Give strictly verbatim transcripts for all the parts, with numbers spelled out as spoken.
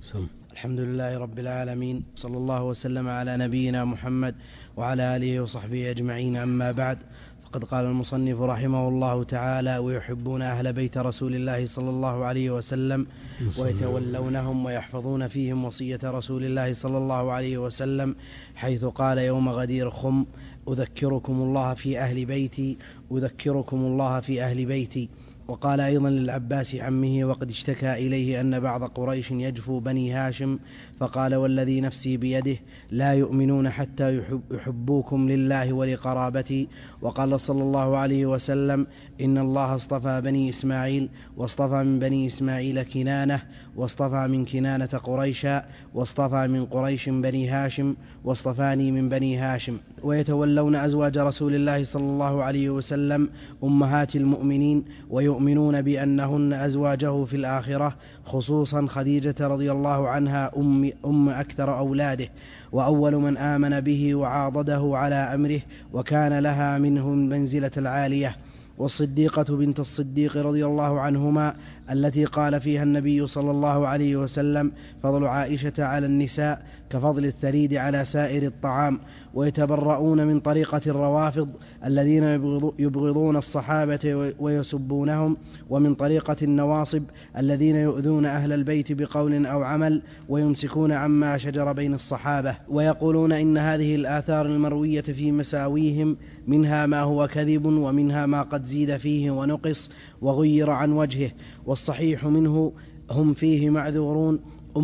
سم. الحمد لله رب العالمين، صلى الله وسلم على نبينا محمد وعلى آله وصحبه أجمعين، أما بعد. فقد قال المصنف رحمه الله تعالى: ويحبون أهل بيت رسول الله صلى الله عليه وسلم ويتولونهم ويحفظون فيهم وصية رسول الله صلى الله عليه وسلم، حيث قال يوم غدير خم: أذكركم الله في أهل بيتي أذكركم الله في أهل بيتي. وقال أيضا للعباس عمه وقد اشتكى إليه أن بعض قريش يجفو بني هاشم، فقال: والذي نفسي بيده لا يؤمنون حتى يحبوكم لله ولقرابتي. وقال صلى الله عليه وسلم: إن الله اصطفى بني إسماعيل، واصطفى من بني إسماعيل كنانة، واصطفى من كنانة قريشا، واصطفى من قريش بني هاشم، واصطفاني من بني هاشم. ويتولون أزواج رسول الله صلى الله عليه وسلم أمهات المؤمنين، ويؤمنون بأنهن أزواجه في الآخرة، خصوصا خديجة رضي الله عنها أم, أم أكثر أولاده، وأول من آمن به وعاضده على أمره، وكان لها منه المنزلة العالية. والصديقة بنت الصديق رضي الله عنهما التي قال فيها النبي صلى الله عليه وسلم: فضل عائشة على النساء كفضل الثريد على سائر الطعام. ويتبرؤون من طريقة الروافض الذين يبغضون الصحابة ويسبونهم، ومن طريقة النواصب الذين يؤذون أهل البيت بقول أو عمل ويمسكون عما شجر بين الصحابة، ويقولون إن هذه الآثار المروية في مساويهم منها ما هو كذب، ومنها ما قد زيد فيه ونقص وغير عن وجهه، والصحيح منه هم فيه معذورون،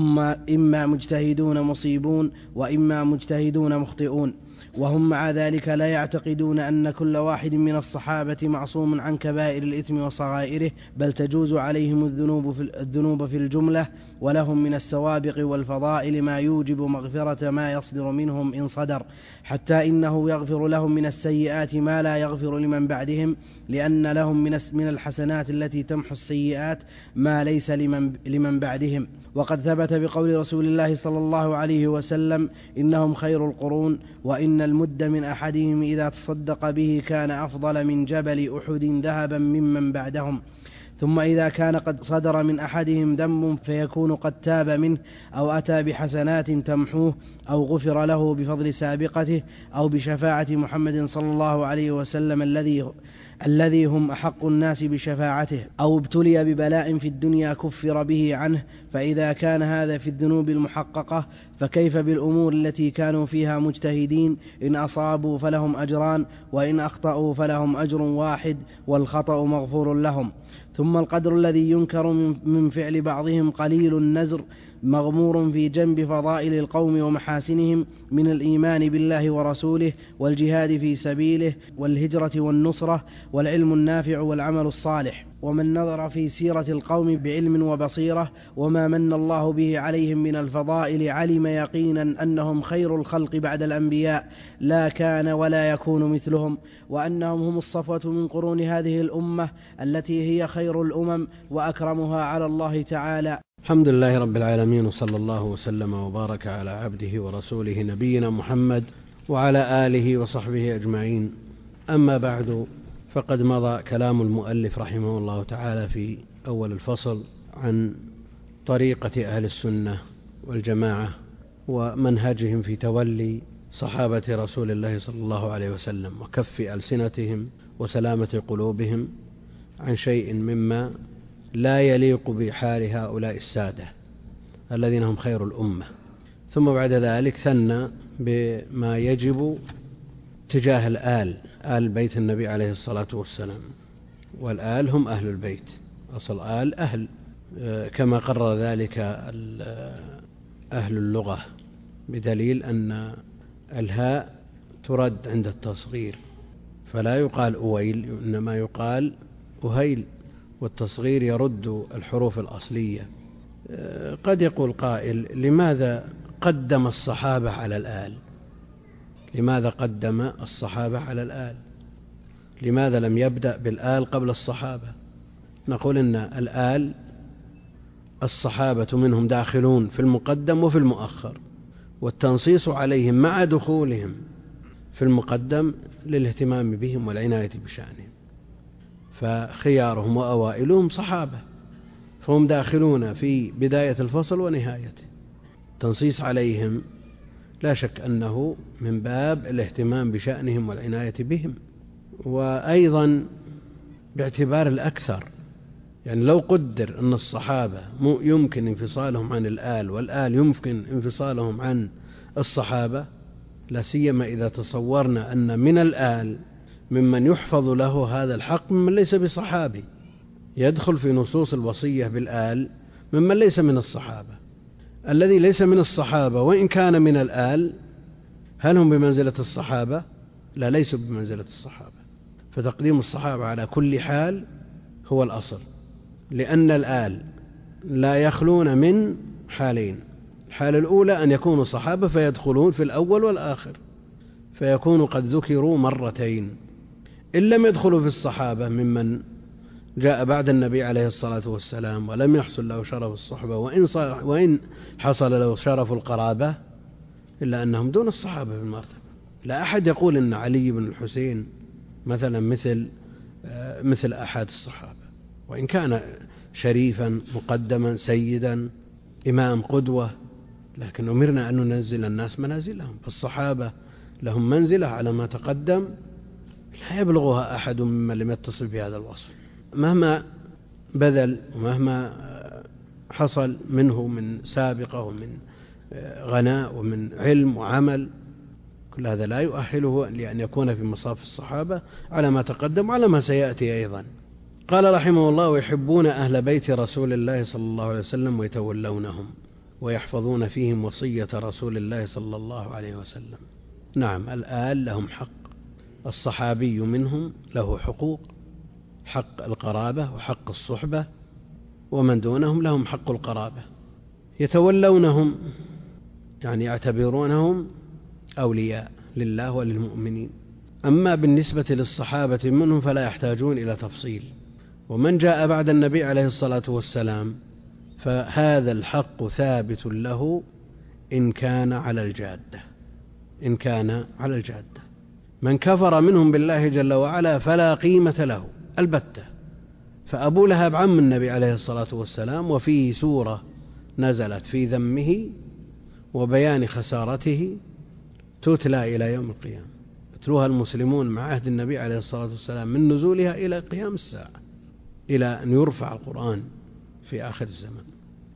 إما مجتهدون مصيبون وإما مجتهدون مخطئون. وهم مع ذلك لا يعتقدون أن كل واحد من الصحابة معصوم عن كبائر الإثم وصغائره، بل تجوز عليهم الذنوب في, الذنوب في الجملة، ولهم من السوابق والفضائل ما يوجب مغفرة ما يصدر منهم إن صدر، حتى إنه يغفر لهم من السيئات ما لا يغفر لمن بعدهم، لأن لهم من الحسنات التي تمحو السيئات ما ليس لمن, لمن بعدهم. وقد ثبت بقول رسول الله صلى الله عليه وسلم: إنهم خير القرون، وإن المد من أحدهم إذا تصدق به كان أفضل من جبل أحد ذهبا ممن بعدهم. ثم إذا كان قد صدر من أحدهم ذنب فيكون قد تاب منه، أو أتى بحسنات تمحوه، أو غفر له بفضل سابقته، أو بشفاعة محمد صلى الله عليه وسلم الذي الذي هم أحق الناس بشفاعته، أو ابتلي ببلاء في الدنيا كفر به عنه. فإذا كان هذا في الذنوب المحققة، فكيف بالأمور التي كانوا فيها مجتهدين؟ إن أصابوا فلهم أجران، وإن أخطأوا فلهم أجر واحد، والخطأ مغفور لهم. ثم القدر الذي ينكر من فعل بعضهم قليل النزر، مغمور في جنب فضائل القوم ومحاسنهم من الإيمان بالله ورسوله، والجهاد في سبيله، والهجرة والنصرة، والعلم النافع والعمل الصالح. ومن نظر في سيرة القوم بعلم وبصيرة وما من الله به عليهم من الفضائل، علم يقينا أنهم خير الخلق بعد الأنبياء، لا كان ولا يكون مثلهم، وأنهم هم الصفوة من قرون هذه الأمة التي هي خير الأمم وأكرمها على الله تعالى. الحمد لله رب العالمين، وصلى الله وسلم وبارك على عبده ورسوله نبينا محمد وعلى آله وصحبه أجمعين. أما بعد، فقد مضى كلام المؤلف رحمه الله تعالى في أول الفصل عن طريقة أهل السنة والجماعة ومنهجهم في تولي صحابة رسول الله صلى الله عليه وسلم، وكف ألسنتهم وسلامة قلوبهم عن شيء مما لا يليق بحال هؤلاء السادة الذين هم خير الأمة. ثم بعد ذلك ثنى بما يجب تجاه الآل، آل بيت النبي عليه الصلاة والسلام، والآل هم أهل البيت، أصل آل أهل، كما قرر ذلك أهل اللغة، بدليل أن الهاء ترد عند التصغير، فلا يقال أويل، إنما يقال أهيل، والتصغير يرد الحروف الأصلية. قد يقول قائل: لماذا قدم الصحابة على الآل؟ لماذا قدم الصحابة على الآل؟ لماذا لم يبدأ بالآل قبل الصحابة؟ نقول إن الآل الصحابة منهم داخلون في المقدم وفي المؤخر، والتنصيص عليهم مع دخولهم في المقدم للاهتمام بهم والعناية بشأنهم، فخيارهم وأوائلهم صحابة، فهم داخلون في بداية الفصل ونهايته. تنصيص عليهم لا شك أنه من باب الاهتمام بشأنهم والعناية بهم، وأيضا باعتبار الأكثر، يعني لو قدر أن الصحابة يمكن انفصالهم عن الآل والآل يمكن انفصالهم عن الصحابة، لا سيما إذا تصورنا أن من الآل ممن يحفظ له هذا الحق ممن ليس بصحابي، يدخل في نصوص الوصية بالآل ممن ليس من الصحابة. الذي ليس من الصحابة وإن كان من الآل هل هم بمنزلة الصحابة؟ لا، ليسوا بمنزلة الصحابة. فتقديم الصحابة على كل حال هو الأصل، لأن الآل لا يخلون من حالين: الحالة الأولى أن يكونوا صحابة فيدخلون في الأول والآخر، فيكونوا قد ذكروا مرتين. إن لم يدخلوا في الصحابة ممن جاء بعد النبي عليه الصلاة والسلام ولم يحصل له شرف الصحبة وإن, وإن حصل له شرف القرابة، إلا أنهم دون الصحابة في المرتبة. لا أحد يقول إن علي بن الحسين مثلا مثل مثل أحد الصحابة، وإن كان شريفا مقدما سيدا إمام قدوة، لكن أمرنا أن ننزل الناس منازلهم. فالصحابة لهم منزلة على ما تقدم لا يبلغها أحد ممن لم يتصل بهذا الوصف، مهما بذل ومهما حصل منه من سابقة ومن غناء ومن علم وعمل. كل هذا لا يؤهله لأن يكون في مصاف الصحابة على ما تقدم وعلى ما سيأتي أيضا. قال رحمه الله: ويحبون أهل بيت رسول الله صلى الله عليه وسلم ويتولونهم ويحفظون فيهم وصية رسول الله صلى الله عليه وسلم. نعم، الآل لهم حق، الصحابي منهم له حقوق: حق القرابة وحق الصحبة، ومن دونهم لهم حق القرابة. يتولونهم يعني يعتبرونهم أولياء لله وللمؤمنين. أما بالنسبة للصحابة منهم فلا يحتاجون إلى تفصيل، ومن جاء بعد النبي عليه الصلاة والسلام فهذا الحق ثابت له إن كان على الجادة إن كان على الجادة. من كفر منهم بالله جل وعلا فلا قيمة له البتة. فأبو لهب عم النبي عليه الصلاة والسلام، وفيه سورة نزلت في ذمه وبيان خسارته تتلى إلى يوم القيامة، يتلوها المسلمون مع عهد النبي عليه الصلاة والسلام من نزولها إلى قيام الساعة، إلى أن يرفع القرآن في آخر الزمن.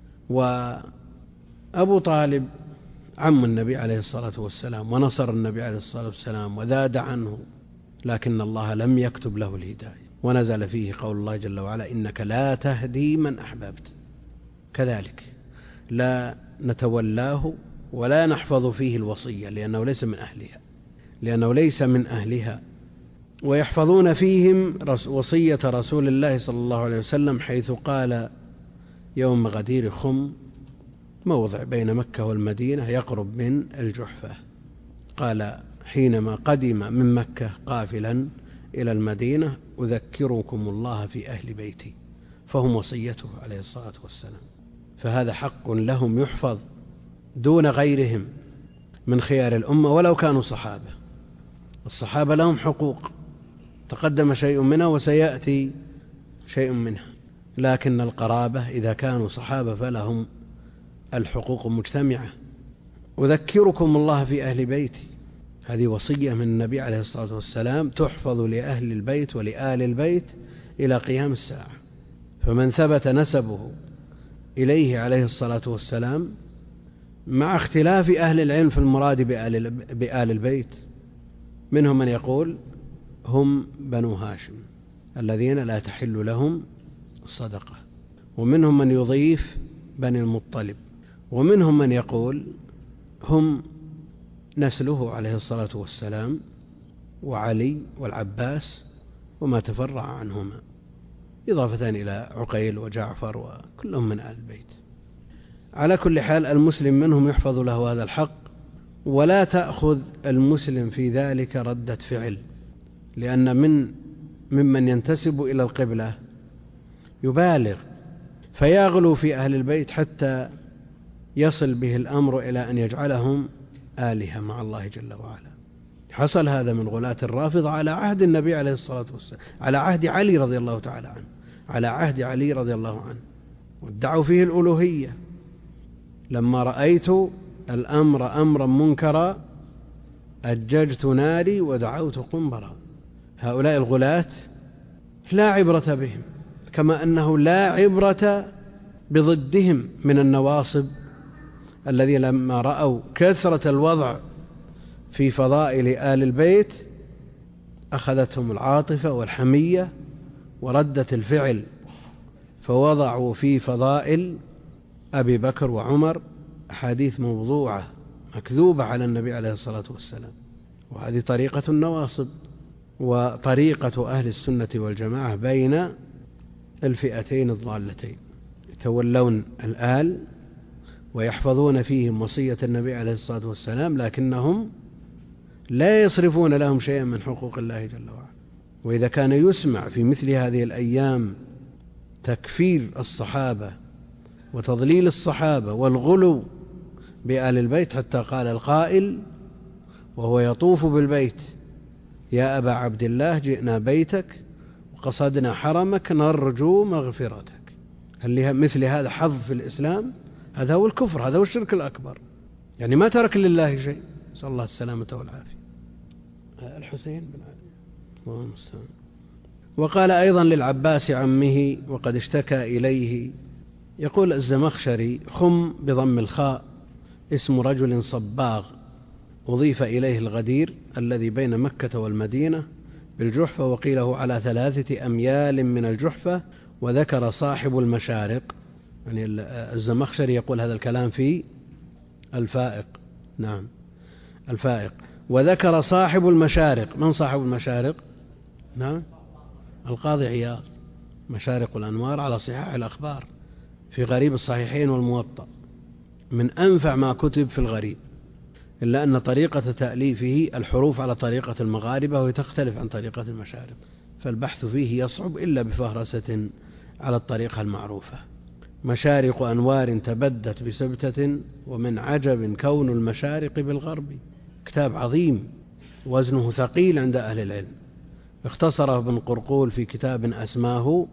وأبو طالب عم النبي عليه الصلاة والسلام ونصر النبي عليه الصلاة والسلام وذاد عنه، لكن الله لم يكتب له الهداية، ونزل فيه قول الله جل وعلا: إنك لا تهدي من أحببت. كذلك لا نتولاه ولا نحفظ فيه الوصية لأنه ليس من أهلها لأنه ليس من أهلها. ويحفظون فيهم وصية رسول الله صلى الله عليه وسلم، حيث قال يوم غدير خم، موضع بين مكة والمدينة يقرب من الجحفة، قال حينما قدم من مكة قافلا إلى المدينة: أذكركم الله في أهل بيتي، فهم وصيته عليه الصلاة والسلام. فهذا حق لهم يحفظ دون غيرهم من خيار الأمة ولو كانوا صحابة. الصحابة لهم حقوق تقدم شيء منها وسيأتي شيء منها، لكن القرابة إذا كانوا صحابة فلهم الحقوق مجتمعة. أذكركم الله في أهل بيتي، هذه وصية من النبي عليه الصلاة والسلام تحفظ لأهل البيت ولآل البيت إلى قيام الساعة. فمن ثبت نسبه إليه عليه الصلاة والسلام، مع اختلاف أهل العلم في المراد بآل, بآل البيت، منهم من يقول هم بنو هاشم الذين لا تحل لهم الصدقة، ومنهم من يضيف بني المطلب، ومنهم من يقول هم نسله عليه الصلاة والسلام وعلي والعباس وما تفرع عنهما، إضافة إلى عقيل وجعفر وكلهم من آل البيت. على كل حال المسلم منهم يحفظ له هذا الحق، ولا تأخذ المسلم في ذلك ردة فعل، لأن من ممن ينتسب إلى القبلة يبالغ فيغلو في أهل البيت حتى يصل به الأمر إلى أن يجعلهم آلهة مع الله جل وعلا. حصل هذا من غلاة الرافضة على عهد النبي عليه الصلاة والسلام، على عهد علي رضي الله تعالى عنه على عهد علي رضي الله عنه وادعوا فيه الألوهية. لما رأيت الأمر أمرا منكرا أججت ناري ودعوت قنبرا. هؤلاء الغلاة لا عبرة بهم، كما أنه لا عبرة بضدهم من النواصب الذي لما رأوا كثرة الوضع في فضائل آل البيت أخذتهم العاطفة والحمية وردة الفعل، فوضعوا في فضائل أبي بكر وعمر أحاديث موضوعة مكذوبة على النبي عليه الصلاة والسلام. وهذه طريقة النواصب وطريقة أهل السنة والجماعة بين الفئتين الضالتين، يتولون الآل ويحفظون فيهم وصية النبي عليه الصلاة والسلام، لكنهم لا يصرفون لهم شيئا من حقوق الله جل وعلا. وإذا كان يسمع في مثل هذه الأيام تكفير الصحابة وتضليل الصحابة والغلو بآل البيت، حتى قال القائل وهو يطوف بالبيت: يا أبا عبد الله جئنا بيتك وقصدنا حرمك نرجو مغفرتك. هل مثل هذا حظ في الإسلام؟ هذا هو الكفر، هذا هو الشرك الأكبر، يعني ما ترك لله شيء، نسأل الله السلامة والعافية. الحسين بن علي. وقال أيضا للعباس عمه وقد اشتكى إليه، يقول الزمخشري: خم بضم الخاء اسم رجل صباغ أضيف إليه الغدير الذي بين مكة والمدينة بالجحفة، وقيله على ثلاثة أميال من الجحفة، وذكر صاحب المشارق. يعني الزمخشري يقول هذا الكلام في الفائق. نعم الفائق. وذكر صاحب المشارق. من صاحب المشارق؟ نعم القاضي عياض، مشارق الأنوار على صحاح الأخبار في غريب الصحيحين والموطأ، من أنفع ما كتب في الغريب، إلا أن طريقة تأليفه الحروف على طريقة المغاربة وتختلف عن طريقة المشارق، فالبحث فيه يصعب إلا بفهرسة على الطريقة المعروفة. مشارق أنوار تبدت بسبتة، ومن عجب كون المشارق بالغرب. كتاب عظيم وزنه ثقيل عند أهل العلم، اختصره ابن قرقول في كتاب أسماه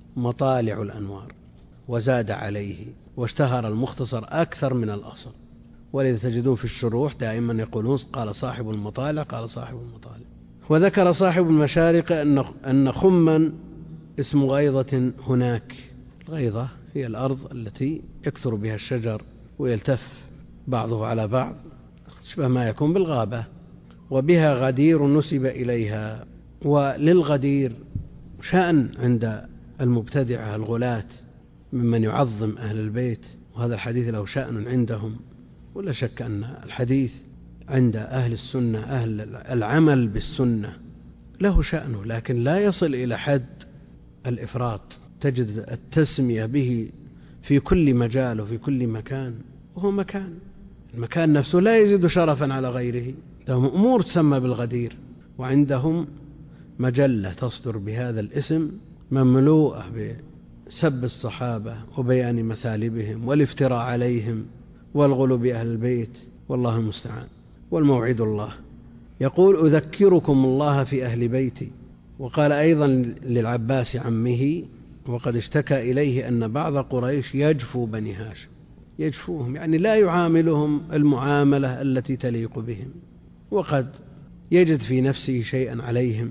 مطالع الأنوار، وزاد عليه، واشتهر المختصر أكثر من الأصل. ولذا تجدون في الشروح دائما يقولون قال صاحب المطالع، قال صاحب المطالع. وذكر صاحب المشارق أن خما اسم غيضة هناك. الغيضة هي الأرض التي يكثر بها الشجر ويلتف بعضه على بعض، شبه ما يكون بالغابة، وبها غدير نسب إليها. وللغدير شأن عند المبتدعة الغلاة ممن يعظم أهل البيت، وهذا الحديث له شأن عندهم، ولا شك أن الحديث عند أهل السنة، أهل العمل بالسنة، له شأنه، لكن لا يصل إلى حد الإفراط. تجد التسمية به في كل مجال وفي كل مكان، وهو مكان، المكان نفسه لا يزيد شرفا على غيره. عندهم أمور تسمى بالغدير، وعندهم مجلة تصدر بهذا الاسم مملوءة بسب الصحابة وبيان مثالبهم والافتراء عليهم والغلو بأهل البيت، والله المستعان. والموعد الله. يقول: أذكركم الله في أهل بيتي. وقال أيضا للعباس عمه: وقد اشتكى إليه أن بعض قريش يجفو بني هاشم، يجفوهم يعني لا يعاملهم المعاملة التي تليق بهم، وقد يجد في نفسه شيئا عليهم،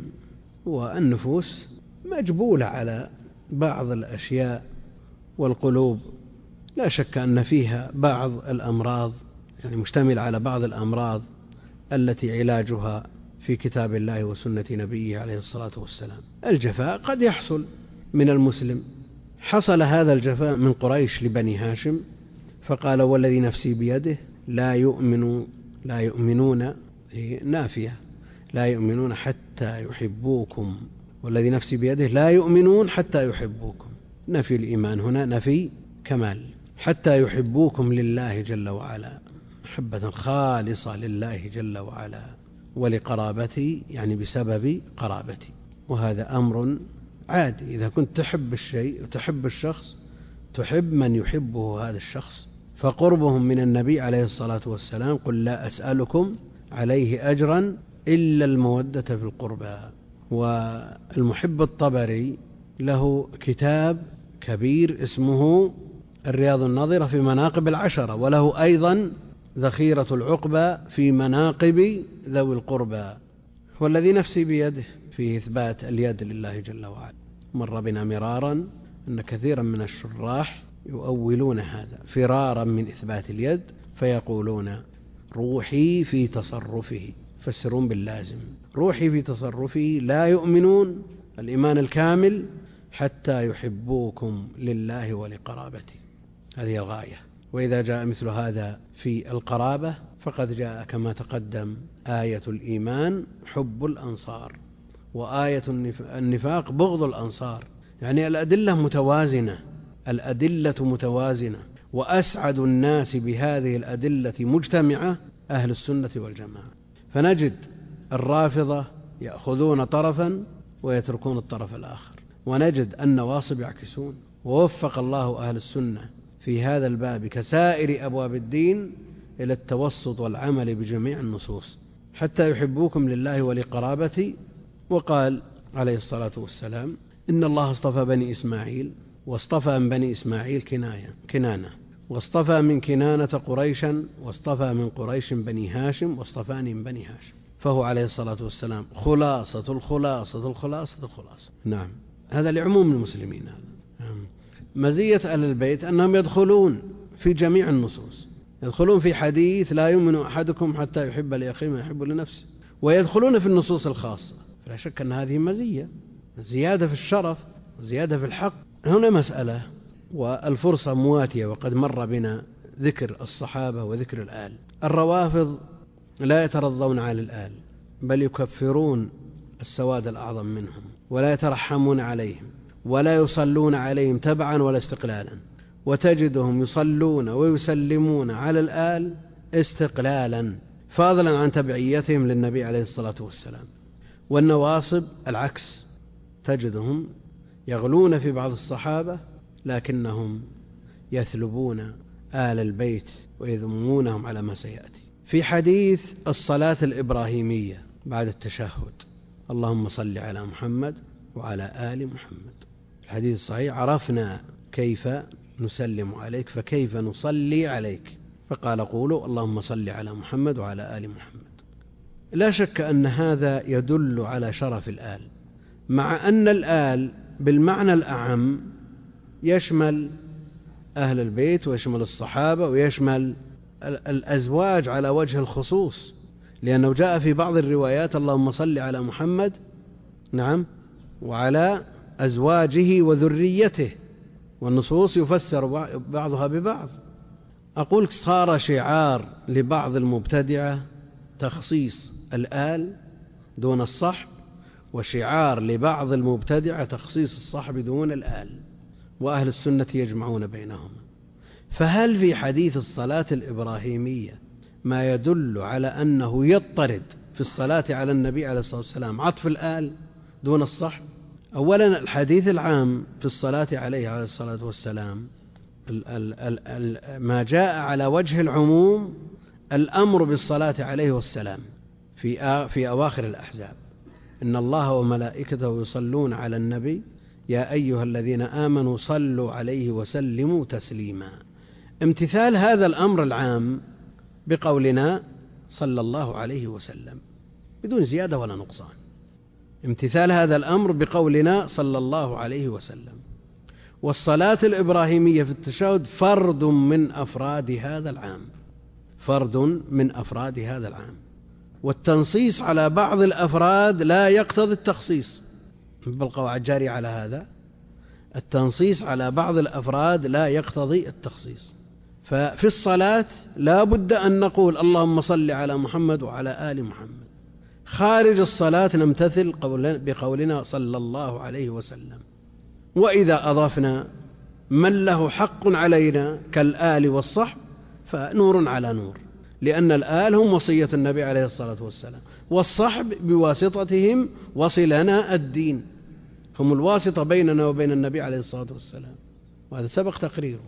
والنفوس مجبولة على بعض الأشياء، والقلوب لا شك أن فيها بعض الأمراض، يعني مشتمل على بعض الأمراض التي علاجها في كتاب الله وسنة نبيه عليه الصلاة والسلام. الجفاء قد يحصل من المسلم، حصل هذا الجفاء من قريش لبني هاشم، فقال: والذي نفسي بيده لا يؤمن لا يؤمنون نافية لا يؤمنون حتى يحبوكم، والذي نفسي بيده لا يؤمنون حتى يحبوكم. نفي الإيمان هنا نفي كمال، حتى يحبوكم لله جل وعلا، محبة خالصة لله جل وعلا، ولقرابتي يعني بسبب قرابتي. وهذا أمر عادي، إذا كنت تحب الشيء وتحب الشخص تحب من يحبه هذا الشخص. فقربهم من النبي عليه الصلاة والسلام: قل لا أسألكم عليه أجرا إلا المودة في القربى. والمحب الطبري له كتاب كبير اسمه الرياض الناظرة في مناقب العشرة، وله أيضا ذخيرة العقبة في مناقب ذوي القربى. والذي نفسي بيده في إثبات اليد لله جل وعلا. مر بنا مرارا أن كثيرا من الشراح يؤولون هذا فرارا من إثبات اليد، فيقولون روحي في تصرفه، فسرون باللازم، روحي في تصرفه. لا يؤمنون الإيمان الكامل حتى يحبوكم لله ولقرابته، هذه الغاية. وإذا جاء مثل هذا في القرابة فقد جاء كما تقدم آية الإيمان حب الأنصار، وآية النفاق بغض الأنصار. يعني الأدلة متوازنة، الأدلة متوازنة، وأسعد الناس بهذه الأدلة مجتمعة أهل السنة والجماعة. فنجد الرافضة يأخذون طرفا ويتركون الطرف الآخر، ونجد النواصب يعكسون. ووفق الله أهل السنة في هذا الباب كسائر أبواب الدين إلى التوسط والعمل بجميع النصوص حتى يحبوكم لله ولقرابتي. وقال عليه الصلاة والسلام إن الله اصطفى بني إسماعيل، واصطفى من بني إسماعيل كناية كنانة، واصطفى من كنانة قريشا، واصطفى من قريش بني هاشم، واصطفاني من بني هاشم. فهو عليه الصلاة والسلام خلاصة الخلاصة الخلاصة الخلاصة. نعم، هذا لعموم المسلمين. هذا مزية أهل البيت أنهم يدخلون في جميع النصوص، يدخلون في حديث لا يؤمن أحدكم حتى يحب لأخيه ما يحب لنفسه، ويدخلون في النصوص الخاصة. فلا شك أن هذه مزية، زيادة في الشرف، زيادة في الحق. هنا مسألة والفرصة مواتية، وقد مر بنا ذكر الصحابة وذكر الآل. الروافض لا يترضون على الآل، بل يكفرون السواد الأعظم منهم، ولا يترحمون عليهم، ولا يصلون عليهم تبعا ولا استقلالا. وتجدهم يصلون ويسلمون على الآل استقلالا، فاضلا عن تبعيتهم للنبي عليه الصلاة والسلام. والنواصب العكس، تجدهم يغلون في بعض الصحابة لكنهم يثلبون آل البيت ويذمونهم على ما سيأتي. في حديث الصلاة الإبراهيمية بعد التشهد اللهم صل على محمد وعلى آل محمد، الحديث الصحيح عرفنا كيف نسلم عليك فكيف نصلي عليك، فقال قولوا اللهم صل على محمد وعلى آل محمد. لا شك أن هذا يدل على شرف الآل، مع أن الآل بالمعنى الأعم يشمل أهل البيت ويشمل الصحابة ويشمل الأزواج على وجه الخصوص، لأنه جاء في بعض الروايات اللهم صل على محمد نعم وعلى أزواجه وذريته، والنصوص يفسر بعضها ببعض. أقول صار شعار لبعض المبتدعة تخصيص الآل دون الصحب، وشعار لبعض المبتدعة تخصيص الصحب دون الآل، وأهل السنة يجمعون بينهما. فهل في حديث الصلاة الإبراهيمية ما يدل على أنه يضطرد في الصلاة على النبي عليه الصلاة والسلام عطف الآل دون الصحب؟ أولا الحديث العام في الصلاة عليه عليه الصلاة والسلام ال ال ال ال ما جاء على وجه العموم الأمر بالصلاة عليه والسلام في في أواخر الأحزاب، إن الله وملائكته يصلون على النبي يا أيها الذين آمنوا صلوا عليه وسلموا تسليما. امتثال هذا الأمر العام بقولنا صلى الله عليه وسلم بدون زيادة ولا نقصان، امتثال هذا الأمر بقولنا صلى الله عليه وسلم. والصلاة الإبراهيمية في التشهد فرد من أفراد هذا العام، فرد من أفراد هذا العام، والتنصيص على بعض الأفراد لا يقتضي التخصيص، بالقواعد جاري على هذا، التنصيص على بعض الأفراد لا يقتضي التخصيص. ففي الصلاة لا بد أن نقول اللهم صل على محمد وعلى آل محمد، خارج الصلاة نمتثل بقولنا صلى الله عليه وسلم. وإذا أضفنا من له حق علينا كالآل والصحب فنور على نور، لأن الآل هم وصية النبي عليه الصلاة والسلام، والصحب بواسطتهم وصلنا الدين، هم الواسطة بيننا وبين النبي عليه الصلاة والسلام، وهذا سبق تقريره.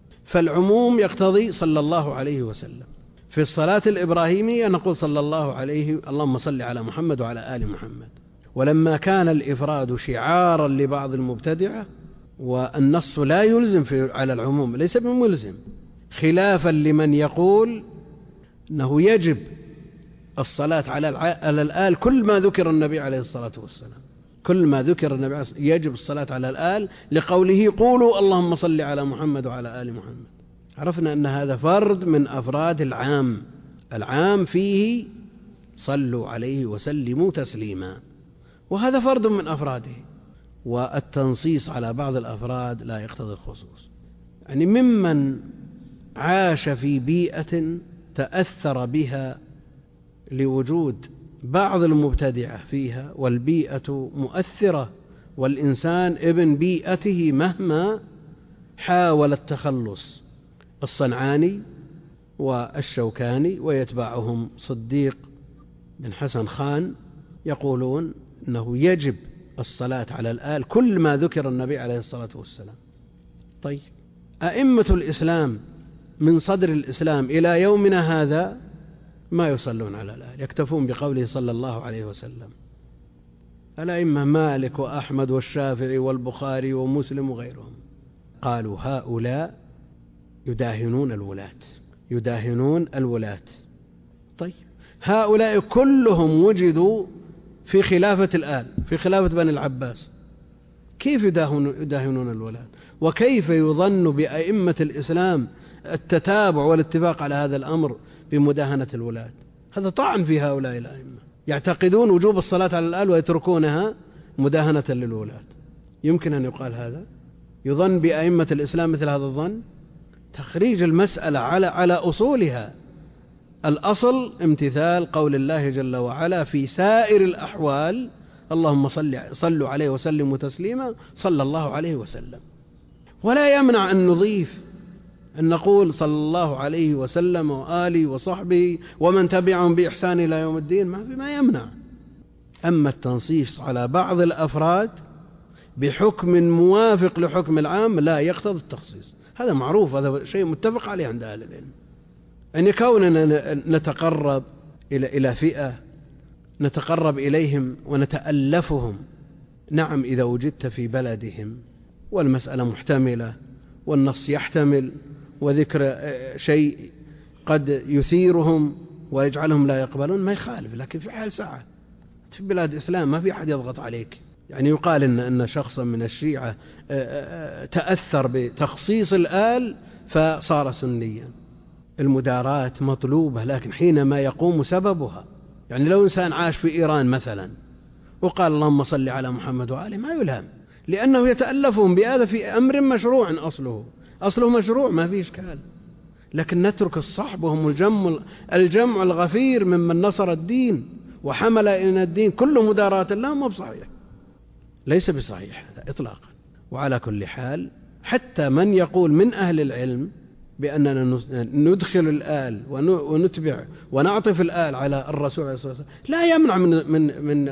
فالعموم يقتضي صلى الله عليه وسلم. في الصلاة الإبراهيمية نقول صلى الله عليه اللهم صل على محمد وعلى آل محمد. ولما كان الإفراد شعارا لبعض المبتدعة والنص لا يلزم في على العموم، ليس بملزم، خلافا لمن يقول أنه يجب الصلاة على الآل كل ما ذكر النبي عليه الصلاة والسلام، كل ما ذكر النبي عليه الصلاة والسلام يجب الصلاة على الآل، لقوله قولوا اللهم صل على محمد وعلى آل محمد. عرفنا أن هذا فرد من أفراد العام، العام فيه صلوا عليه وسلموا تسليما، وهذا فرد من أفراده، والتنصيص على بعض الأفراد لا يقتضي الخصوص. يعني ممن عاش في بيئة تأثر بها لوجود بعض المبتدعة فيها، والبيئة مؤثرة، والإنسان ابن بيئته مهما حاول التخلص، الصنعاني والشوكاني ويتبعهم صديق بن حسن خان يقولون أنه يجب الصلاة على الآل كل ما ذكر النبي عليه الصلاة والسلام. طيب، أئمة الإسلام من صدر الإسلام إلى يومنا هذا ما يصلون على الآل، يكتفون بقوله صلى الله عليه وسلم. الأئمة مالك وأحمد والشافعي والبخاري ومسلم وغيرهم قالوا هؤلاء يداهنون الولاة، يداهنون الولاة. طيب، هؤلاء كلهم وجدوا في خلافة الآل، في خلافة بني العباس، كيف يداهنون الولاة؟ وكيف يظن بأئمة الإسلام التتابع والاتفاق على هذا الأمر بمداهنة الولاة؟ هذا طعن في هؤلاء الأئمة، يعتقدون وجوب الصلاة على الآل ويتركونها مداهنة للولاة. يمكن أن يقال هذا؟ يظن بأئمة الإسلام مثل هذا الظن؟ تخريج المسألة على على أصولها. الأصل امتثال قول الله جل وعلا في سائر الأحوال، اللهم صل صلوا عليه وسلموا تسليما، صلى الله عليه وسلم. ولا يمنع أن نضيف أن نقول صلى الله عليه وسلم وآله وصحبه ومن تبعهم بإحسان إلى يوم الدين، ما في ما يمنع. أما التنصيص على بعض الأفراد بحكم موافق لحكم العام لا يقتضي التخصيص، هذا معروف، هذا شيء متفق عليه عند أهل العلم. أن كوننا نتقرب إلى إلى فئة نتقرب إليهم ونتألفهم، نعم إذا وجدت في بلدهم والمسألة محتملة والنص يحتمل وذكر شيء قد يثيرهم ويجعلهم لا يقبلون ما يخالف، لكن في حال ساعة في بلاد إسلام ما في أحد يضغط عليك. يعني يقال إن أن شخصا من الشيعة تأثر بتخصيص الآل فصار سنيا. المداراة مطلوبة، لكن حينما يقوم سببها. يعني لو إنسان عاش في إيران مثلا وقال اللهم صل على محمد وآله ما يلام، لأنه يتألفهم بهذا في أمر مشروع، أصله أصله مشروع ما فيه إشكال. لكن نترك الصحب وهم الجمع الجمع الغفير ممن نصر الدين وحمل إلى الدين كل مداراة لا، ما بصحيح، ليس بصحيح هذا إطلاقا. وعلى كل حال حتى من يقول من أهل العلم بأننا ندخل الآل ونتبع ونعطف الآل على الرسول عليه الصلاة والسلام لا يمنع من من من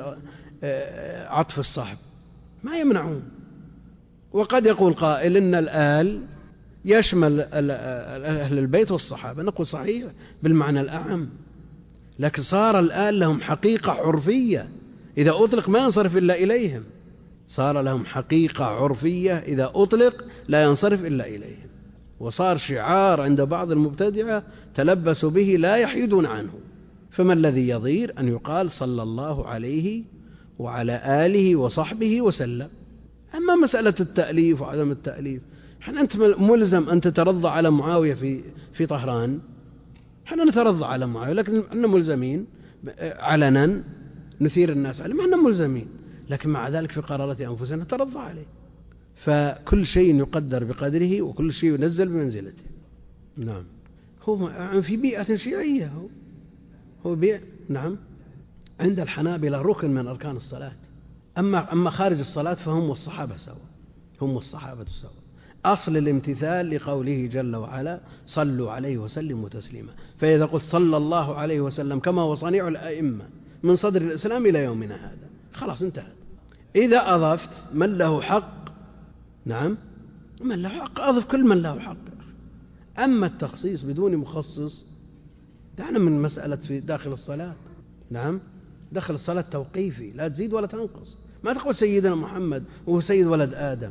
عطف الصحب، ما يمنعون. وقد يقول قائل إن الآل يشمل أهل البيت والصحابة، نقول صحيح بالمعنى الأعم، لكن صار الآل لهم حقيقة عرفية إذا أطلق ما ينصرف إلا إليهم، صار لهم حقيقة عرفية إذا أطلق لا ينصرف إلا إليهم، وصار شعار عند بعض المبتدعة تلبسوا به لا يحيدون عنه. فما الذي يضير أن يقال صلى الله عليه وعلى آله وصحبه وسلم؟ أما مسألة التأليف وعدم التأليف، حين أنت ملزم أن تترضى على معاوية في في طهران، حين نترضى على معاوية، لكن احنا ملزمين علنا نثير الناس عليه، ما احنا ملزمين، لكن مع ذلك في قرارات أنفسنا نترضى عليه. فكل شيء يقدر بقدره وكل شيء ينزل بمنزلته. نعم، هو في بيئة شيعية، هو هو بيئة نعم عند الحنابلة ركن من أركان الصلاة. أما أما خارج الصلاة فهم والصحابة سوا، هم والصحابة سوا. أصل الامتثال لقوله جل وعلا صلوا عليه وسلموا تسليما. فإذا قلت صلى الله عليه وسلم كما هو صنيع الأئمة من صدر الإسلام إلى يومنا هذا، خلاص انتهت. إذا أضفت من له حق، نعم من له حق أضف كل من له حق. أما التخصيص بدون مخصص دعنا من مسألة في داخل الصلاة. نعم، داخل الصلاة توقيفي، لا تزيد ولا تنقص. ما تقول سيدنا محمد وهو سيد ولد آدم،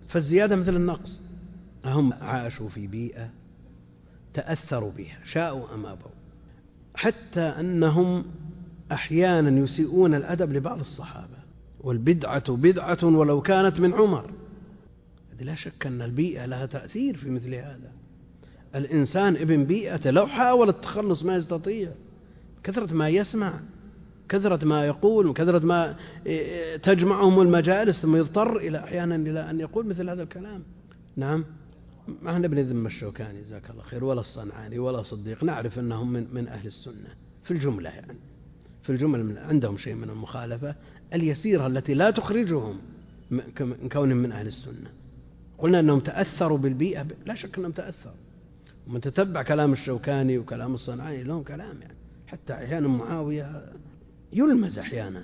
فالزيادة مثل النقص. هم عاشوا في بيئة تأثروا بها شاءوا أم أبوا، حتى أنهم أحيانا يسيئون الأدب لبعض الصحابة، والبدعة بدعة ولو كانت من عمر. لا شك أن البيئة لها تأثير في مثل هذا. الإنسان ابن بيئته لو حاول التخلص ما يستطيع، كثرة ما يسمع، كثرة ما يقول، كثرة ما تجمعهم المجالس، ثم يضطر إلى أحيانا إلى أن يقول مثل هذا الكلام. نعم، ما احنا بنذم الشوكاني جزاك الله خير ولا الصنعاني ولا صديق، نعرف أنهم من, من أهل السنة في الجملة، يعني في الجملة من عندهم شيء من المخالفة اليسيرة التي لا تخرجهم من كونهم من أهل السنة. قلنا أنهم تأثروا بالبيئة، لا شك أنهم تأثروا، ومن تتبع كلام الشوكاني وكلام الصنعاني لهم كلام، يعني حتى أحيانا معاوية يلمز أحيانا.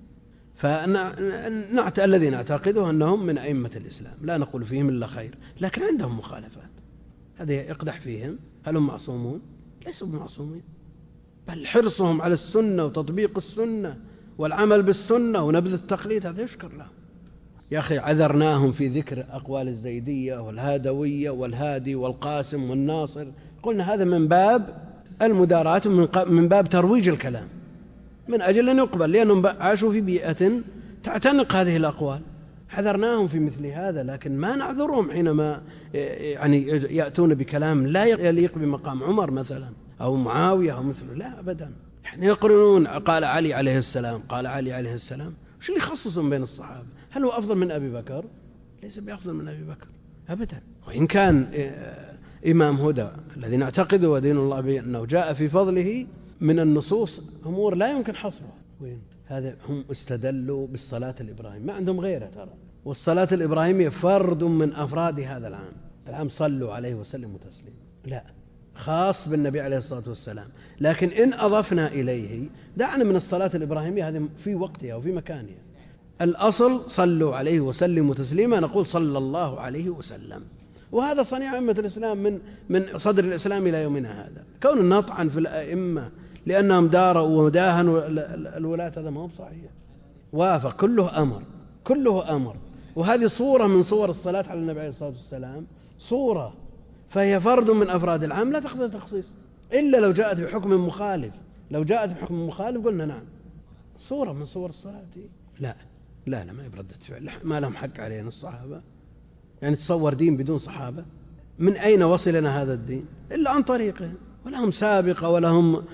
فنعت الذي نعتقده أنهم من أئمة الإسلام، لا نقول فيهم إلا خير، لكن عندهم مخالفات، هذا يقدح فيهم. هل هم معصومون؟ ليسوا بمعصومين، بل حرصهم على السنة وتطبيق السنة والعمل بالسنة ونبذ التقليد هذا يشكر لهم. يا أخي عذرناهم في ذكر أقوال الزيدية والهادوية والهادي والقاسم والناصر، قلنا هذا من باب المداراة، من باب ترويج الكلام، من أجل أن يقبل، لأنهم عاشوا في بيئة تعتنق هذه الأقوال. حذرناهم في مثل هذا، لكن ما نعذرهم حينما يعني يأتون بكلام لا يليق بمقام عمر مثلا أو معاوية أو مثله، لا أبدا. يعني يقرنون قال علي عليه السلام، قال علي عليه السلام، وش اللي يخصصهم بين الصحابة؟ هل هو أفضل من أبي بكر؟ ليس بأفضل من أبي بكر أبدا. وإن كان إمام هدى الذي نعتقده ودين الله بأنه جاء في فضله من النصوص أمور لا يمكن حصرها. وين هذا؟ هم استدلوا بالصلاة الإبراهيمية، ما عندهم غيرها ترى، والصلاة الإبراهيمية فرد من أفراد هذا العام. العام صلوا عليه وسلموا تسليما، لا خاص بالنبي عليه الصلاة والسلام. لكن إن أضفنا إليه دعنا من الصلاة الإبراهيمية هذه في وقتها وفي مكانها. الأصل صلوا عليه وسلموا تسليما، نقول صلى الله عليه وسلم، وهذا صنيع أئمة الإسلام من من صدر الإسلام إلى يومنا هذا. كون النطعن في الأئمة لأنهم داروا وداهنوا الولاة هذا ما هو صحيح. وافق، كله أمر، كله أمر. وهذه صورة من صور الصلاة على النبي عليه الصلاة والسلام، صورة، فهي فرد من أفراد العام لا تقتضي تخصيص، إلا لو جاءت بحكم مخالف. لو جاءت بحكم مخالف قلنا نعم، صورة من صور الصلاة. لا لا لا، ما يبردة فعل، ما لهم حق علينا الصحابة. يعني تصور دين بدون صحابة؟ من أين وصلنا هذا الدين؟ إلا عن طريقهم، ولهم سابقة ولهم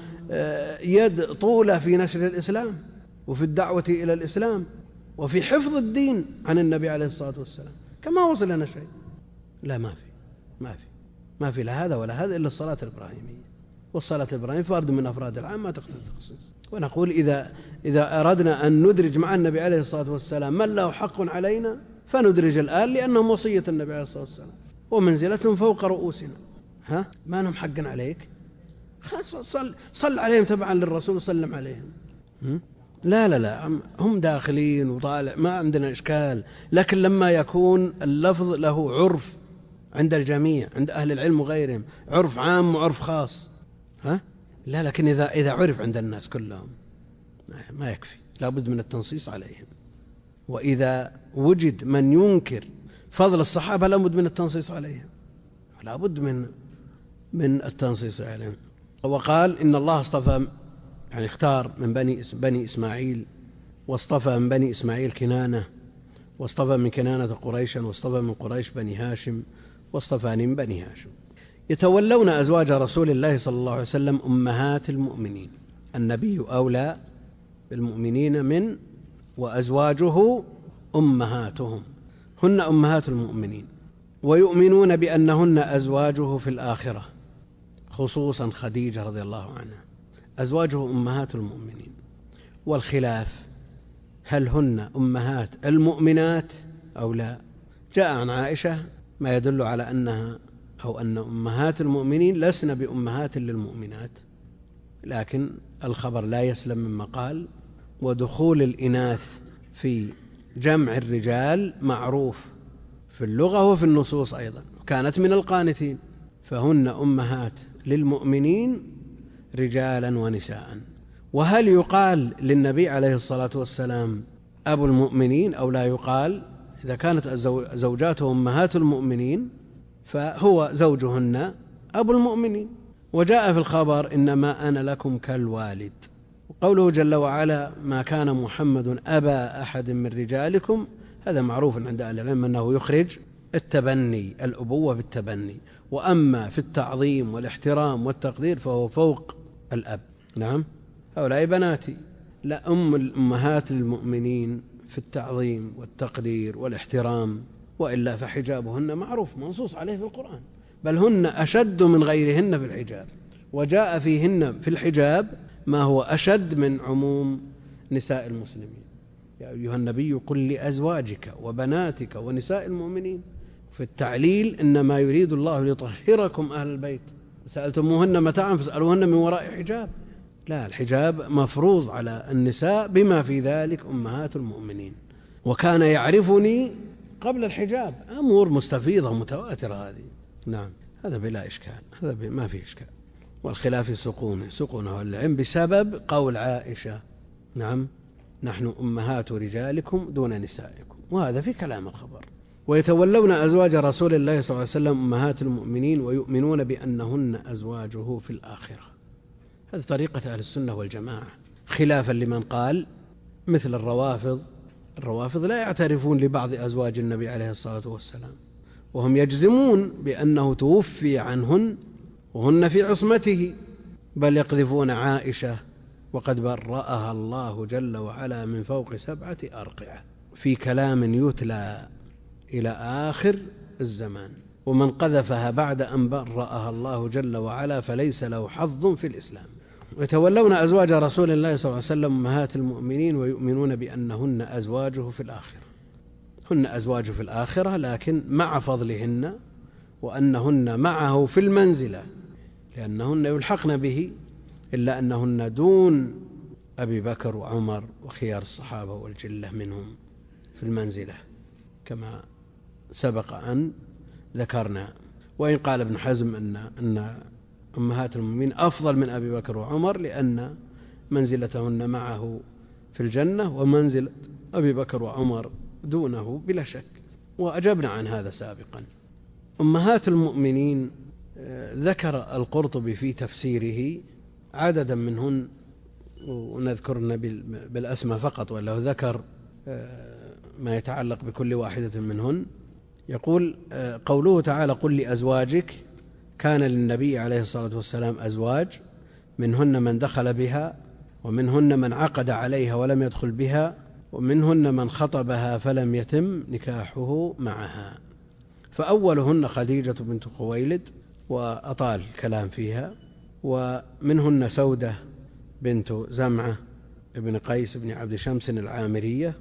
يد طولة في نشر الإسلام وفي الدعوة إلى الإسلام وفي حفظ الدين عن النبي عليه الصلاة والسلام. كما وصل لنا شيء؟ لا، ما في ما في ما في لا هذا ولا هذا إلا الصلاة الإبراهيمية، والصلاة الإبراهيمية فرد من أفراد العام ما تقتضي التخصيص. ونقول إذا إذا أردنا أن ندرج مع النبي عليه الصلاة والسلام من له حق علينا فندرج الآن، لأنهم وصية النبي عليه الصلاة والسلام ومنزلتهم فوق رؤوسنا. ها، ما لهم حق عليك؟ صل, صل عليهم تبعا للرسول وسلم عليهم. لا لا لا، هم داخلين وطالع، ما عندنا إشكال. لكن لما يكون اللفظ له عرف عند الجميع، عند أهل العلم وغيرهم، عرف عام وعرف خاص، ها؟ لا، لكن إذا إذا عرف عند الناس كلهم ما يكفي، لابد من التنصيص عليهم. وإذا وجد من ينكر فضل الصحابة لابد من التنصيص عليهم، لابد من من التنصيص عليهم. وقال إن الله اصطفى، يعني اختار من بني بني إسماعيل، واصطفى من بني إسماعيل كنانة، واصطفى من كنانة قريشا، واصطفى من قريش بني هاشم، واصطفاني من بني هاشم. يتولون أزواج رسول الله صلى الله عليه وسلم أمهات المؤمنين. النبي أولى بالمؤمنين من، وأزواجه أمهاتهم، هن أمهات المؤمنين. ويؤمنون بأنهن أزواجه في الآخرة، خصوصا خديجة رضي الله عنها، أزواجه أمهات المؤمنين. والخلاف هل هن أمهات المؤمنات أو لا؟ جاء عن عائشة ما يدل على أنها أو أن أمهات المؤمنين لسن بأمهات للمؤمنات، لكن الخبر لا يسلم من مقال. ودخول الإناث في جمع الرجال معروف في اللغة وفي النصوص أيضا، كانت من القانتين، فهن أمهات للمؤمنين رجالا ونساء. وهل يقال للنبي عليه الصلاة والسلام أبو المؤمنين أو لا يقال؟ إذا كانت زوجاته أمهات المؤمنين فهو زوجهن أبو المؤمنين. وجاء في الخبر إنما أنا لكم كالوالد. وقوله جل وعلا ما كان محمد أبا أحد من رجالكم، هذا معروف عند أهل العلم أنه يخرج التبني، الأبوة في التبني. وأما في التعظيم والاحترام والتقدير فهو فوق الأب. نعم، هؤلاء بناتي، لا أم الأمهات المؤمنين في التعظيم والتقدير والاحترام، وإلا فحجابهن معروف منصوص عليه في القرآن، بل هن أشد من غيرهن في الحجاب، وجاء فيهن في الحجاب ما هو أشد من عموم نساء المسلمين. يا أيها النبي قل لأزواجك وبناتك ونساء المؤمنين. في التعليل إنما يريد الله ليطهركم أهل البيت، سألتموهن متاعا فاسألوهن من وراء حجاب. لا، الحجاب مفروض على النساء بما في ذلك أمهات المؤمنين. وكان يعرفني قبل الحجاب، أمور مستفيضة متواترة هذه. نعم، هذا بلا إشكال، هذا ما في إشكال. والخلاف سقونه سقونه العلم بسبب قول عائشة نعم نحن أمهات رجالكم دون نسائكم، وهذا في كلام الخبر. ويتولون أزواج رسول الله صلى الله عليه وسلم أمهات المؤمنين ويؤمنون بأنهن أزواجه في الآخرة. هذه طريقة أهل السنة والجماعة، خلافا لمن قال مثل الروافض. الروافض لا يعترفون لبعض أزواج النبي عليه الصلاة والسلام، وهم يجزمون بأنه توفي عنهن وهن في عصمته، بل يقذفون عائشة وقد برأها الله جل وعلا من فوق سبعة أرقعة في كلام يتلى إلى آخر الزمان. ومن قذفها بعد أن برأها الله جل وعلا فليس له حظ في الإسلام. ويتولون أزواج رسول الله صلى الله عليه وسلم أمهات المؤمنين ويؤمنون بأنهن أزواجه في الآخرة. هن أزواجه في الآخرة لكن مع فضلهن، وأنهن معه في المنزلة لأنهن يلحقن به، إلا أنهن دون أبي بكر وعمر وخيار الصحابة والجلة منهم في المنزلة كما سبق أن ذكرنا. وإن قال ابن حزم أن أن أمهات المؤمنين أفضل من أبي بكر وعمر لأن منزلتهن معه في الجنة، ومنزلة أبي بكر وعمر دونه بلا شك، وأجبنا عن هذا سابقا. أمهات المؤمنين ذكر القرطبي في تفسيره عددا منهن، ونذكرن بالأسماء فقط، ولو ذكر ما يتعلق بكل واحدة منهن. يقول قوله تعالى قل لأزواجك، كان للنبي عليه الصلاة والسلام أزواج، منهن من دخل بها، ومنهن من عقد عليها ولم يدخل بها، ومنهن من خطبها فلم يتم نكاحه معها. فأولهن خديجة بنت خويلد، وأطال الكلام فيها. ومنهن سودة بنت زمعة ابن قيس بن عبد شمس العامرية،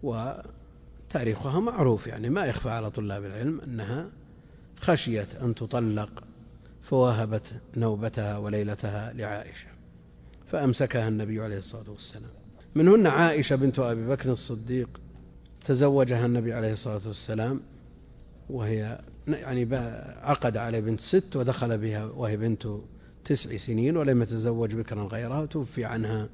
وتاريخها معروف، يعني ما يخفى على طلاب العلم أنها خشيت أن تطلق فوهبت نوبتها وليلتها لعائشة فأمسكها النبي عليه الصلاة والسلام. منهن عائشة بنت أبي بكر الصديق، تزوجها النبي عليه الصلاة والسلام وهي يعني عقد على بنت ست ودخل بها وهي بنت تسع سنين، ولم يتزوج بكرا غيرها، توفي عنها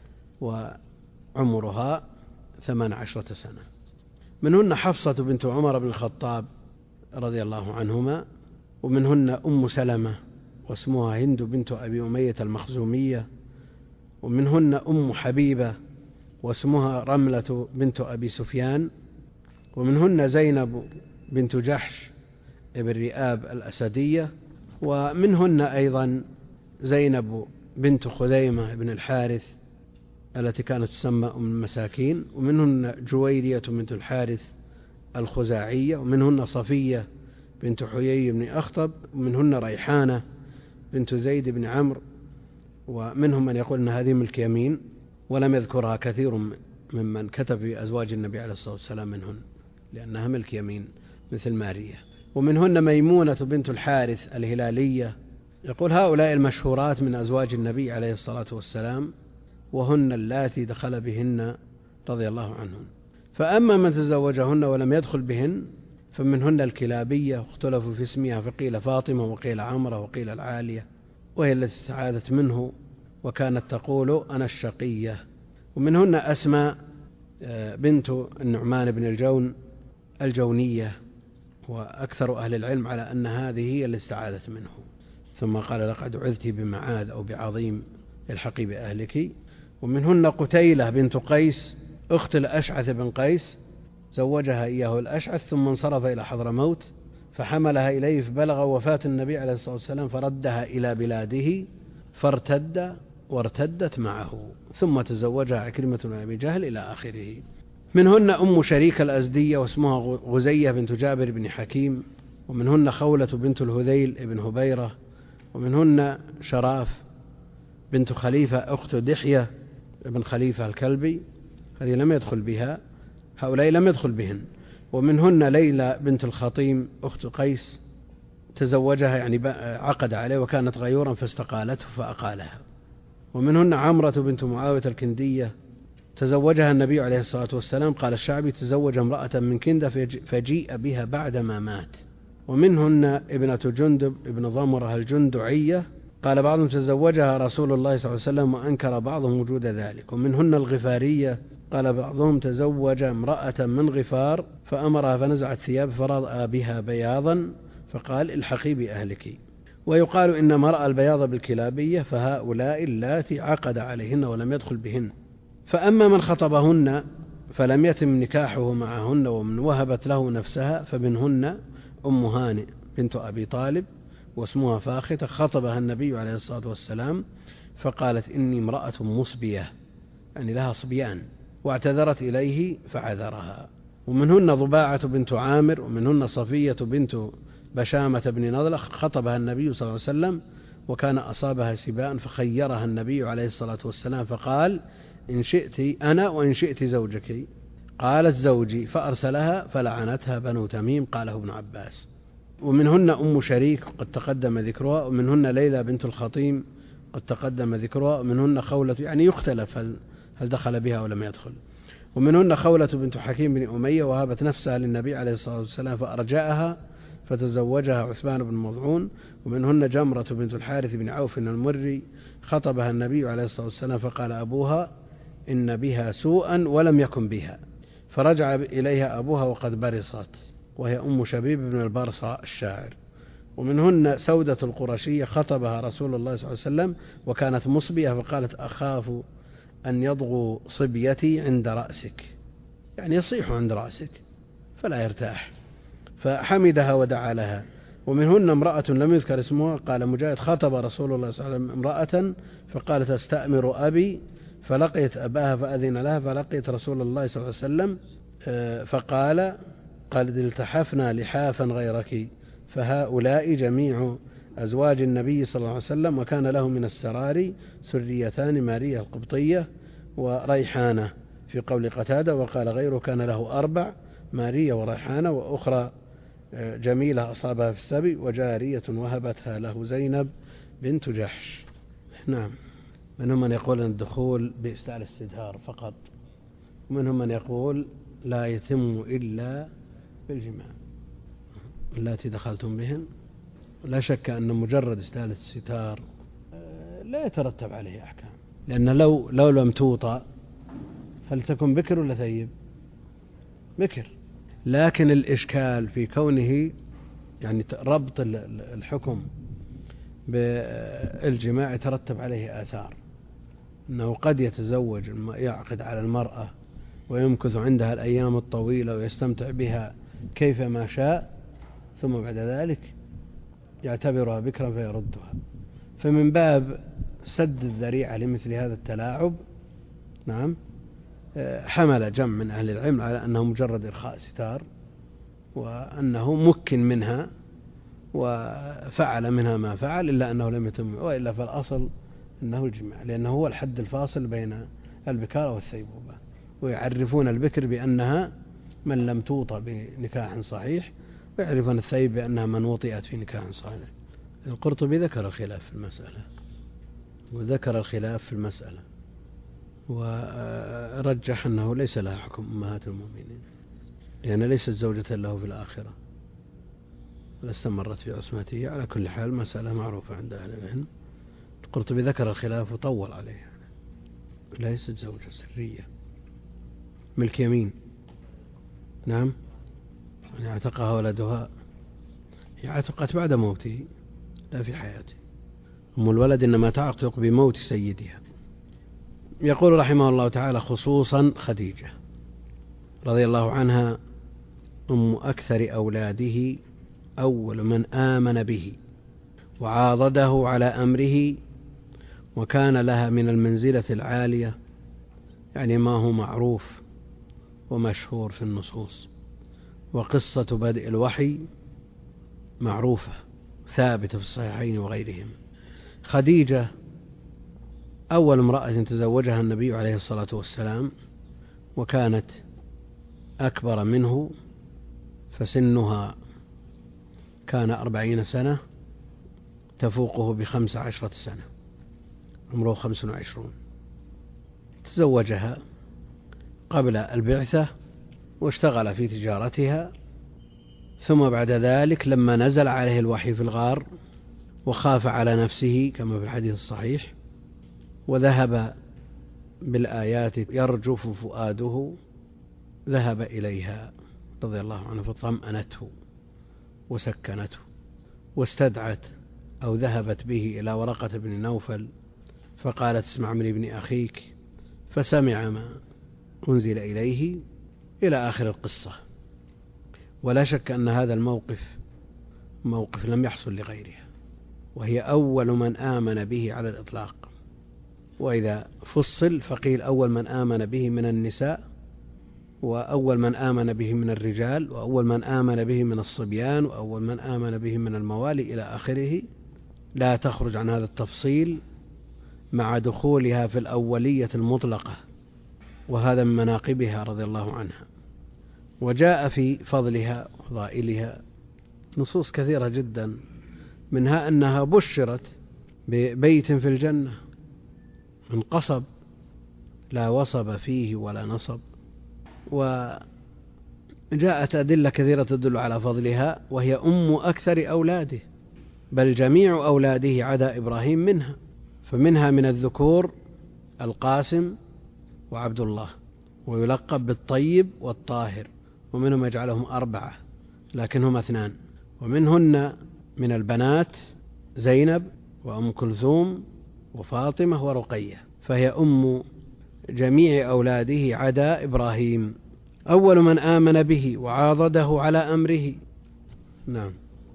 وعمرها ثمان عشرة سنة. منهن حفصة بنت عمر بن الخطاب رضي الله عنهما، ومنهن أم سلمة واسمها هند بنت أبي أمية المخزومية، ومنهن أم حبيبة واسمها رملة بنت أبي سفيان، ومنهن زينب بنت جحش ابن رئاب الأسدية، ومنهن أيضا زينب بنت خذيمة بن الحارث التي كانت تسمى أم المساكين، ومنهن جويرية بنت الحارث الخزاعية، ومنهن صفية بنت حيي بن أخطب، ومنهن ريحانة بنت زيد بن عمرو، ومنهم من يقول أن هذه ملك يمين، ولم يذكرها كثير ممن كتب في أزواج النبي عليه الصلاة والسلام منهن لأنها ملك يمين مثل مارية. ومنهن ميمونة بنت الحارث الهلالية. يقول هؤلاء المشهورات من أزواج النبي عليه الصلاة والسلام، وهن اللاتي دخل بهن رضي الله عنهن. فأما من تزوجهن ولم يدخل بهن فمنهن الكلابية، واختلفوا في اسمها، فقيل فاطمة وقيل عمرة وقيل العالية، وهي التي استعاذت منه وكانت تقول أنا الشقية. ومنهن أسماء بنت النعمان بن الجون الجونية، وأكثر أهل العلم على أن هذه هي اللي استعاذت منه. ثم قال لقد عذت بمعاذ أو بعظيم الحقي بأهلك. ومنهن قتيلة بنت قيس أخت الأشعث بن قيس، زوجها إياه الأشعث ثم انصرف إلى حضرموت فحملها إليه فبلغ وفاة النبي عليه الصلاة والسلام فردها إلى بلاده فارتد وارتدت معه، ثم تزوجها عكرمة بن أبي جهل إلى آخره. منهن أم شريك الأزدية واسمها غزية بنت جابر بن حكيم. ومنهن خولة بنت الهذيل بن هبيرة. ومنهن شراف بنت خليفة أخت دحية بن خليفة الكلبي، هذه لم يدخل بها، هؤلاء لم يدخل بهن. ومنهن ليلى بنت الخطيم أخت قيس، تزوجها يعني عقد عليه وكانت غيورا فاستقالته فأقالها. ومنهن عمرة بنت معاوية الكندية، تزوجها النبي عليه الصلاة والسلام، قال الشعبي تزوج امرأة من كندة فجيء بها بعدما مات. ومنهن ابنة جندب ابن ضمرة الجندعية، قال بعضهم تزوجها رسول الله صلى الله عليه وسلم وأنكر بعضهم وجود ذلك. ومنهن الغفارية، قال بعضهم تزوج امرأة من غفار فأمرها فنزعت ثياب فرأى بها بياضا فقال الحقي بأهلك. ويقال إنما رأى البياض بالكلابية فهؤلاء اللاتي عقد عليهن ولم يدخل بهن. فأما من خطبهن فلم يتم نكاحه معهن ومن وهبت له نفسها فمنهن أم هانئ بنت أبي طالب واسمها فاختة، خطبها النبي عليه الصلاة والسلام فقالت إني امرأة مصبية، يعني لها صبيان، واعتذرت إليه فعذرها. ومنهن ضباعة بنت عامر. ومنهن صفية بنت بشامة بن نضلة، خطبها النبي صلى الله عليه وسلم وكان أصابها سباء فخيرها النبي عليه الصلاة والسلام فقال إن شئت أنا وإن شئت زوجك، قالت زوجي فأرسلها فلعنتها بنو تميم، قاله ابن عباس. ومنهن أم شريك قد تقدم ذكرها. ومنهن ليلى بنت الخطيم قد تقدم ذكرها. ومنهن خولة، يعني يختلف هل, هل دخل بها أو لم يدخل. ومنهن خولة بنت حكيم بن أمية وهبت نفسها للنبي عليه الصلاة والسلام فأرجأها فتزوجها عثمان بن مضعون. ومنهن جمرة بنت الحارث بن عوف المري، خطبها النبي عليه الصلاة والسلام فقال أبوها إن بها سوءا ولم يكن بها، فرجع إليها أبوها وقد برصت، وهي أم شبيب بن البرصة الشاعر. ومنهن سودة القرشية، خطبها رسول الله صلى الله عليه وسلم وكانت مصبية فقالت أخاف أن يضغوا صبيتي عند رأسك، يعني يصيح عند رأسك فلا يرتاح، فحمدها ودعا لها. ومنهن امرأة لم يذكر اسمها، قال مجاهد خطب رسول الله صلى الله عليه وسلم امرأة فقالت استأمر أبي، فلقيت أباها فأذن لها، فلقيت رسول الله صلى الله عليه وسلم فقال قد التحفنا لحافا غيرك، فهؤلاء جميع أزواج النبي صلى الله عليه وسلم، وكان له من السرار سريتان مارية القبطية وريحانة في قول قتادة، وقال غيره كان له أربع، مارية وريحانة وأخرى جميلة أصابها في السبي، وجارية وهبتها له زينب بنت جحش. نعم. منهم من يقول أن الدخول بإسدال الاستدهار فقط، ومنهم من يقول لا يتم إلا بالجماع. التي دخلتم بهن لا شك أن مجرد إسدال الستار لا يترتب عليه أحكام، لأن لو لو لم توطأ هل تكون بكر ولا ثيب؟ بكر. لكن الإشكال في كونه يعني ربط الحكم بالجماع يترتب عليه آثار، أنه قد يتزوج يعقد على المرأة ويمكث عندها الأيام الطويلة ويستمتع بها كيفما شاء، ثم بعد ذلك يعتبرها بكرا فيردها. فمن باب سد الذريعة لمثل هذا التلاعب، نعم، حمل جمع من أهل العلم على أنه مجرد إرخاء ستار، وأنه مكن منها وفعل منها ما فعل، إلا أنه لم يتم، وإلا فالأصل أنه الجماع، لأنه هو الحد الفاصل بين البكارة والثيبوبة. ويعرفون البكر بأنها من لم توطأ بنكاح صحيح، ويعرفون الثيب بأنها من وطئت في نكاح صحيح. القرطبي ذكر الخلاف في المسألة، وذكر الخلاف في المسألة ورجح أنه ليس لها حكم أمهات المؤمنين، لأن ليست زوجة له في الآخرة ولا استمرت في عصمته. على كل حال مسألة معروفة عند أهل العلم. القرطبي ذكر الخلاف وطول عليه، ليست زوجة سرية، ملك يمين. نعم. يعني اعتقها ولدها، هي اعتقت بعد موته لا في حياته. أم الولد إنما تعتق بموت سيدها. يقول رحمه الله تعالى خصوصا خديجة رضي الله عنها أم أكثر أولاده، أول من آمن به وعاضده على أمره، وكان لها من المنزلة العالية، يعني ما هو معروف ومشهور في النصوص. وقصة بدء الوحي معروفة ثابتة في الصحيحين وغيرهم. خديجة أول امرأة تزوجها النبي عليه الصلاة والسلام، وكانت أكبر منه، فسنها كان أربعين سنة، تفوقه بخمس عشرة سنة، عمره خمس وعشرون. تزوجها قبل البعثة واشتغل في تجارتها، ثم بعد ذلك لما نزل عليه الوحي في الغار وخاف على نفسه كما في الحديث الصحيح، وذهب بالآيات يرجف فؤاده، ذهب إليها رضي الله عنه فطمأنته وسكنته، واستدعت أو ذهبت به إلى ورقة بن نوفل فقالت اسمع من ابن أخيك، فسمع ما أنزل إليه إلى آخر القصة. ولا شك أن هذا الموقف موقف لم يحصل لغيرها، وهي أول من آمن به على الإطلاق. وإذا فصل فقيل أول من آمن به من النساء، وأول من آمن به من الرجال، وأول من آمن به من الصبيان، وأول من آمن به من الموالي إلى آخره، لا تخرج عن هذا التفصيل مع دخولها في الأولية المطلقة، وهذا من مناقبها رضي الله عنها. وجاء في فضلها وفضائلها نصوص كثيرة جدا، منها أنها بشرت ببيت في الجنة من قصب لا وصب فيه ولا نصب. وجاءت أدلة كثيرة تدل على فضلها، وهي أم أكثر أولاده، بل جميع أولاده عدا إبراهيم منها، فمنها من الذكور القاسم وعبد الله، ويلقب بالطيب والطاهر، ومنهم يجعلهم أربعة لكنهم اثنان. ومنهن من البنات زينب وأم كلثوم وفاطمة ورقية، فهي أم جميع أولاده عدا إبراهيم، أول من آمن به وعاضده على أمره. نعم.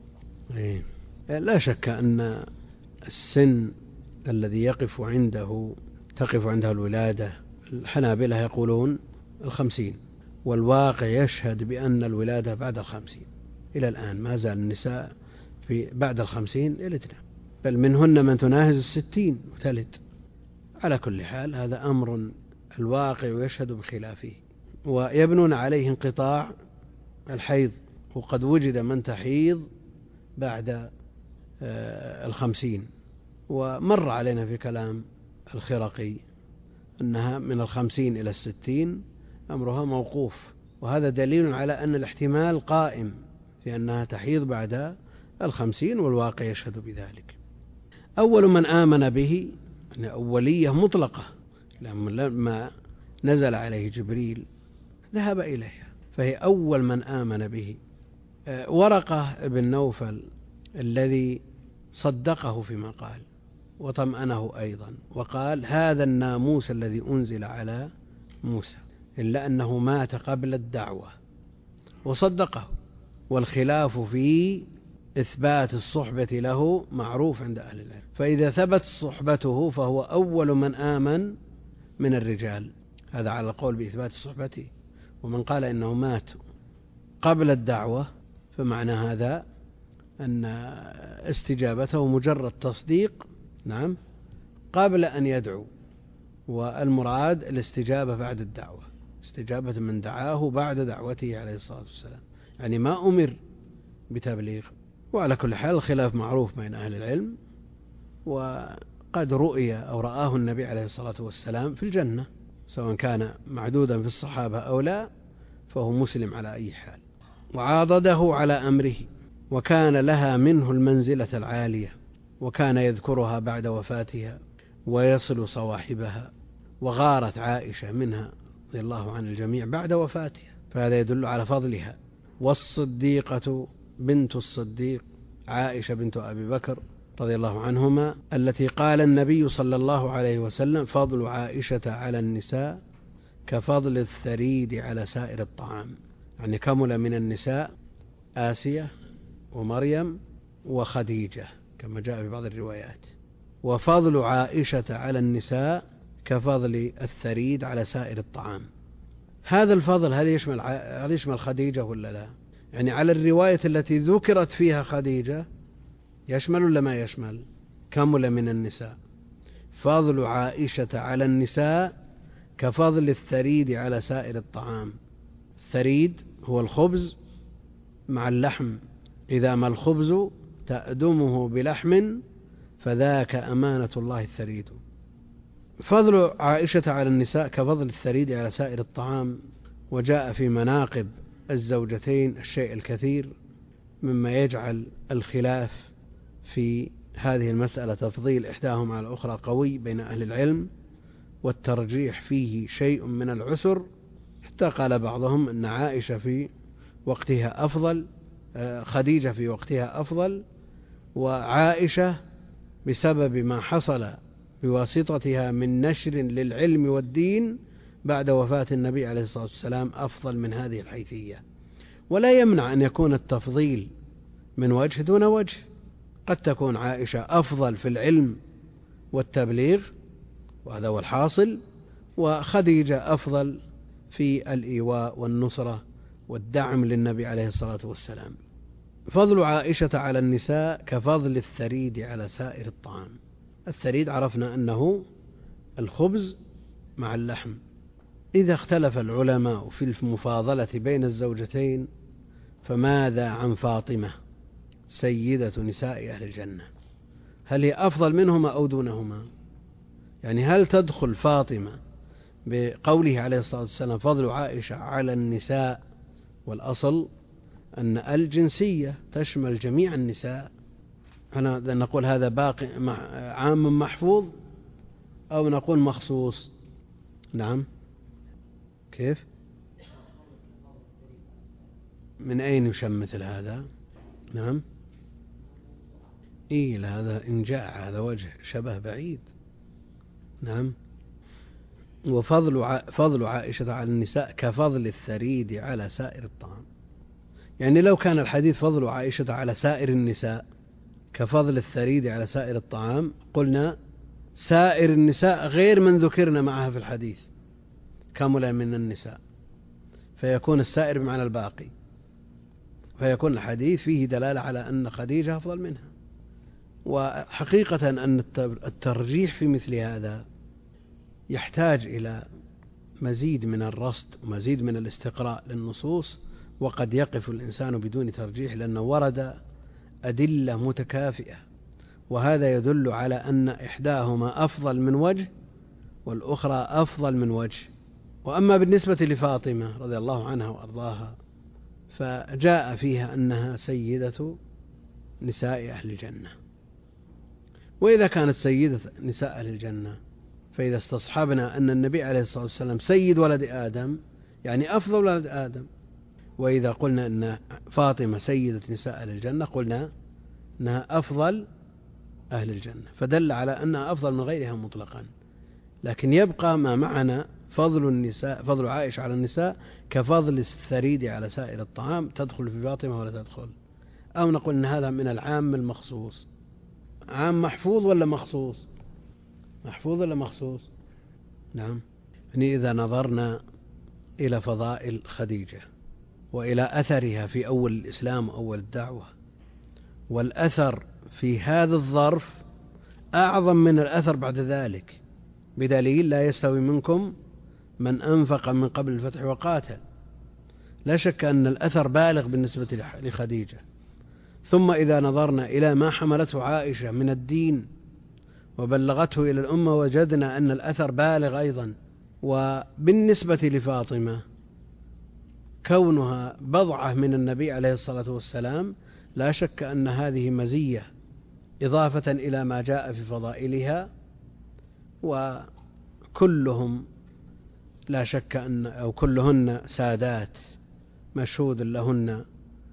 لا شك أن السن الذي يقف عنده تقف عنده الولادة، الحنابلة يقولون الخمسين، والواقع يشهد بأن الولادة بعد الخمسين. إلى الآن ما زال النساء في بعد الخمسين يلدن، بل منهن من تناهز الستين وتلد. على كل حال هذا أمر الواقع يشهد بخلافه، ويبنون عليه انقطاع الحيض، وقد وجد من تحيض بعد الخمسين. ومر علينا في كلام الخرقي أنها من الخمسين إلى الستين أمرها موقوف، وهذا دليل على أن الاحتمال قائم في أنها تحيض بعد الخمسين، والواقع يشهد بذلك. أول من آمن به أن أولية مطلقة، لما نزل عليه جبريل ذهب إليها، فهي أول من آمن به. ورقة بن نوفل الذي صدقه فيما قال وطمأنه أيضا، وقال هذا الناموس الذي أنزل على موسى، إلا أنه مات قبل الدعوة، وصدقه. والخلاف في إثبات الصحبة له معروف عند أهل العلم، فإذا ثبت صحبته فهو أول من آمن من الرجال، هذا على القول بإثبات صحبته. ومن قال إنه مات قبل الدعوة فمعنى هذا أن استجابته مجرد تصديق، نعم، قبل أن يدعو، والمراد الاستجابة بعد الدعوة، استجابة من دعاه بعد دعوته عليه الصلاة والسلام، يعني ما أمر بتبليغ. وعلى كل حال الخلاف معروف بين أهل العلم، وقد رؤي أو رآه النبي عليه الصلاة والسلام في الجنة، سواء كان معدودا في الصحابة أو لا، فهو مسلم على أي حال. وعاضده على أمره، وكان لها منه المنزلة العالية، وكان يذكرها بعد وفاتها ويصل صواحبها، وغارت عائشة منها رضي الله عن الجميع بعد وفاتها، فهذا يدل على فضلها والصديقة بنت الصديق عائشة بنت أبي بكر رضي الله عنهما، التي قال النبي صلى الله عليه وسلم: فضل عائشة على النساء كفضل الثريد على سائر الطعام. يعني كمل من النساء آسية ومريم وخديجة كما جاء في بعض الروايات. وفضل عائشة على النساء كفضل الثريد على سائر الطعام. هذا الفضل هل يشمل هل يشمل خديجة ولا لا؟ يعني على الرواية التي ذكرت فيها خديجة يشمل ولا ما يشمل؟ كمل من النساء. فضل عائشة على النساء كفضل الثريد على سائر الطعام. الثريد هو الخبز مع اللحم، إذا ما الخبز تأدمه بلحم فذاك أمانة الله الثريد. فضل عائشة على النساء كفضل الثريد على سائر الطعام. وجاء في مناقب الزوجتين الشيء الكثير مما يجعل الخلاف في هذه المسألة تفضيل إحداهما على الأخرى قوي بين أهل العلم، والترجيح فيه شيء من العسر، حتى قال بعضهم أن عائشة في وقتها أفضل، خديجة في وقتها أفضل، وعائشة بسبب ما حصل بواسطتها من نشر للعلم والدين بعد وفاة النبي عليه الصلاة والسلام أفضل من هذه الحيثية. ولا يمنع أن يكون التفضيل من وجه دون وجه، قد تكون عائشة أفضل في العلم والتبليغ وهذا هو الحاصل، وخديجة أفضل في الإيواء والنصرة والدعم للنبي عليه الصلاة والسلام. فضل عائشة على النساء كفضل الثريد على سائر الطعام. الثريد عرفنا أنه الخبز مع اللحم. إذا اختلف العلماء في المفاضلة بين الزوجتين فماذا عن فاطمة سيدة نساء أهل الجنة؟ هل هي أفضل منهما أو دونهما؟ يعني هل تدخل فاطمة بقوله عليه الصلاة والسلام فضل عائشة على النساء، والأصل أن الجنسية تشمل جميع النساء، أنا نقول هذا باقي عام محفوظ أو نقول مخصوص؟ نعم، كيف؟ من أين يشم مثل هذا؟ نعم، إيه هذا إن جاء هذا وجه شبه بعيد. نعم. وفضل ع... فضل عائشة على النساء كفضل الثريد على سائر الطعام. يعني لو كان الحديث فضل عائشة على سائر النساء كفضل الثريد على سائر الطعام، قلنا سائر النساء غير من ذكرنا معها في الحديث كاملا من النساء، فيكون السائر بمعنى الباقي، فيكون الحديث فيه دلالة على أن خديجة أفضل منها. وحقيقة أن الترجيح في مثل هذا يحتاج إلى مزيد من الرصد ومزيد من الاستقراء للنصوص، وقد يقف الإنسان بدون ترجيح لأنه ورد أدلة متكافئة، وهذا يدل على أن إحداهما أفضل من وجه والأخرى أفضل من وجه. وأما بالنسبة لفاطمة رضي الله عنها وأرضاها فجاء فيها أنها سيدة نساء أهل الجنة. وإذا كانت سيدة نساء أهل الجنة فإذا استصحبنا أن النبي عليه الصلاة والسلام سيد ولد آدم يعني أفضل ولد آدم، وإذا قلنا أن فاطمة سيدة نساء أهل الجنة قلنا أنها أفضل أهل الجنة، فدل على أنها أفضل من غيرها مطلقا. لكن يبقى ما معنا فضل النساء، فضل عائشة على النساء كفضل الثريد على سائر الطعام، تدخل في فاطمة ولا تدخل؟ أو نقول أن هذا من العام المخصوص. عام محفوظ ولا مخصوص؟ محفوظ ولا مخصوص؟ نعم. يعني إذا نظرنا إلى فضائل خديجة وإلى أثرها في أول الإسلام وأول الدعوة، والأثر في هذا الظرف أعظم من الأثر بعد ذلك، بدليل لا يستوي منكم من أنفق من قبل الفتح وقاتل. لا شك أن الأثر بالغ بالنسبة لخديجة. ثم إذا نظرنا إلى ما حملته عائشة من الدين وبلغته إلى الأمة وجدنا أن الأثر بالغ أيضا. وبالنسبة لفاطمة كونها بضعة من النبي عليه الصلاة والسلام لا شك أن هذه مزية إضافة إلى ما جاء في فضائلها، وكلهم لا شك أن أو كلهن سادات مشهود لهن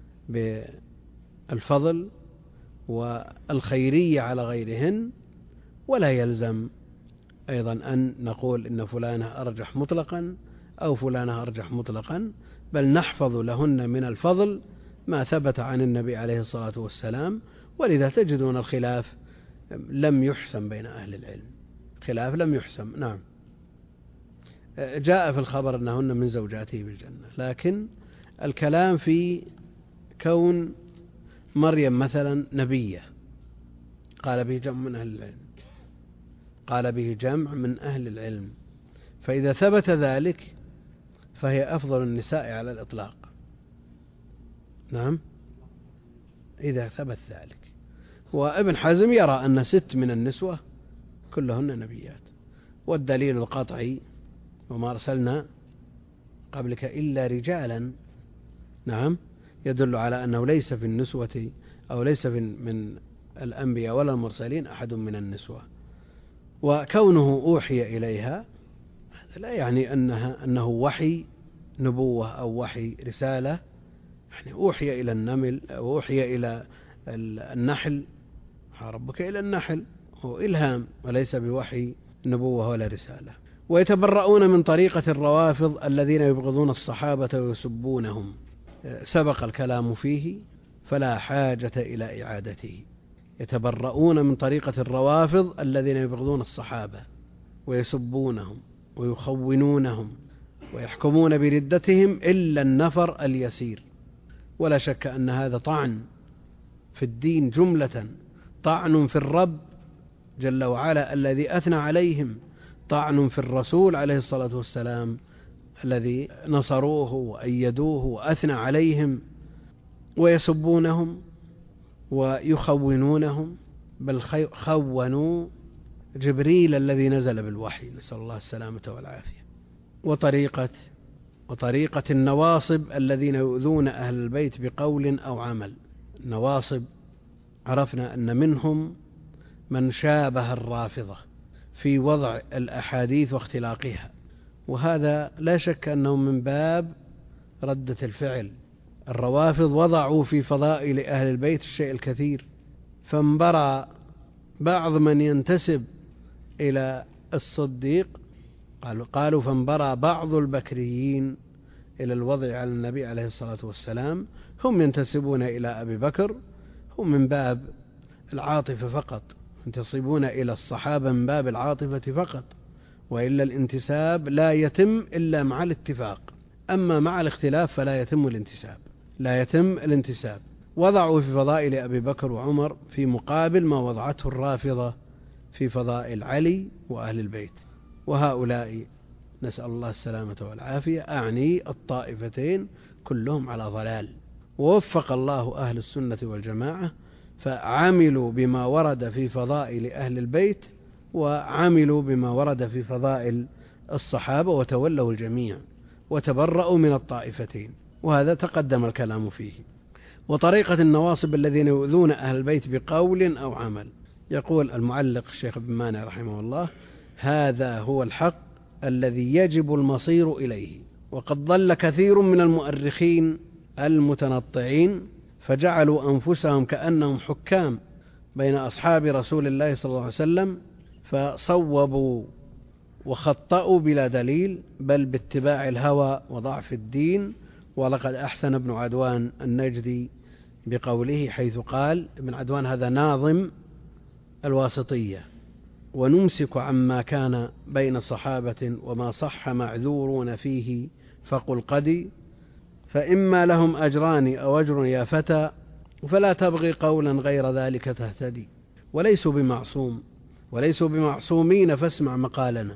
بالفضل والخيرية على غيرهن، ولا يلزم أيضا أن نقول إن فلانة أرجح مطلقا أو فلانة أرجح مطلقا، بل نحفظ لهن من الفضل ما ثبت عن النبي عليه الصلاة والسلام. ولذا تجدون الخلاف لم يحسم بين أهل العلم، خلاف لم يحسم. نعم، جاء في الخبر أنهن من زوجاته بالجنة، لكن الكلام في كون مريم مثلا نبية قال به جمع من أهل العلم، قال به جمع من أهل العلم، فإذا ثبت ذلك فهي أفضل النساء على الإطلاق. نعم، إذا ثبت ذلك. وابن حزم يرى أن ست من النسوة كلهن نبيات، والدليل القطعي وما أرسلنا قبلك إلا رجالا، نعم، يدل على أنه ليس في النسوة أو ليس من الأنبياء ولا المرسلين أحد من النسوة. وكونه أوحي إليها هذا لا يعني أنها أنه وحي نبوة أو وحي رسالة، يعني أوحي إلى النمل أو أوحي إلى النحل، ربك إلى النحل، هو إلهام وليس بوحي نبوة ولا رسالة. ويتبرؤون من طريقة الروافض الذين يبغضون الصحابة ويسبونهم، سبق الكلام فيه فلا حاجة إلى إعادته. يتبرؤون من طريقة الروافض الذين يبغضون الصحابة ويسبونهم ويخونونهم ويحكمون بردتهم إلا النفر اليسير. ولا شك أن هذا طعن في الدين جملة، طعن في الرب جل وعلا الذي أثنى عليهم، طعن في الرسول عليه الصلاة والسلام الذي نصروه وأيدوه وأثنى عليهم، ويسبونهم ويخونونهم، بل خونوا جبريل الذي نزل بالوحي، نسأل الله السلامة والعافية. وطريقة وطريقة النواصب الذين يؤذون أهل البيت بقول أو عمل. النواصب عرفنا أن منهم من شابه الرافضة في وضع الأحاديث واختلاقها، وهذا لا شك أنه من باب ردة الفعل. الروافض وضعوا في فضائل أهل البيت الشيء الكثير، فانبرى بعض من ينتسب إلى الصديق، قالوا, قالوا فانبرى بعض البكريين إلى الوضع على النبي عليه الصلاة والسلام، هم ينتسبون إلى أبي بكر، هم من باب العاطفة فقط، ينتسبون إلى الصحابة من باب العاطفة فقط، وإلا الانتساب لا يتم إلا مع الاتفاق، أما مع الاختلاف فلا يتم الانتساب لا يتم الانتساب. وضعوا في فضائل أبي بكر وعمر في مقابل ما وضعته الرافضة في فضائل علي وأهل البيت، وهؤلاء نسأل الله السلامة والعافية، أعني الطائفتين كلهم على ضلال. ووفق الله أهل السنة والجماعة فعملوا بما ورد في فضائل أهل البيت وعملوا بما ورد في فضائل الصحابة، وتولوا الجميع وتبرؤوا من الطائفتين، وهذا تقدم الكلام فيه. وطريقة النواصب الذين يؤذون أهل البيت بقول أو عمل. يقول المعلق الشيخ ابن مانع رحمه الله: هذا هو الحق الذي يجب المصير إليه، وقد ضل كثير من المؤرخين المتنطعين فجعلوا أنفسهم كأنهم حكام بين أصحاب رسول الله صلى الله عليه وسلم، فصوبوا وخطأوا بلا دليل، بل باتباع الهوى وضعف الدين. ولقد أحسن ابن عدوان النجدي بقوله حيث قال، ابن عدوان هذا ناظم الواسطية: ونمسك عما كان بين صحابة وما صح معذورون فيه، فقل قدي فإما لهم أجران أو أجر يا فتى، فلا تبغي قولا غير ذلك تهتدي. وليسوا بمعصوم وليسوا بمعصومين فاسمع مقالنا،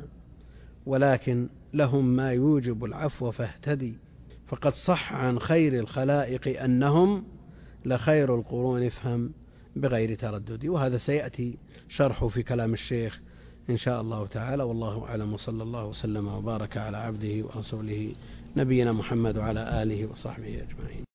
ولكن لهم ما يوجب العفو فاهتدي، فقد صح عن خير الخلائق أنهم لخير القرون افهم بغير تردد. وهذا سيأتي شرحه في كلام الشيخ إن شاء الله تعالى، والله أعلم، وصلى الله وسلم وبارك على عبده ورسوله نبينا محمد وعلى آله وصحبه أجمعين.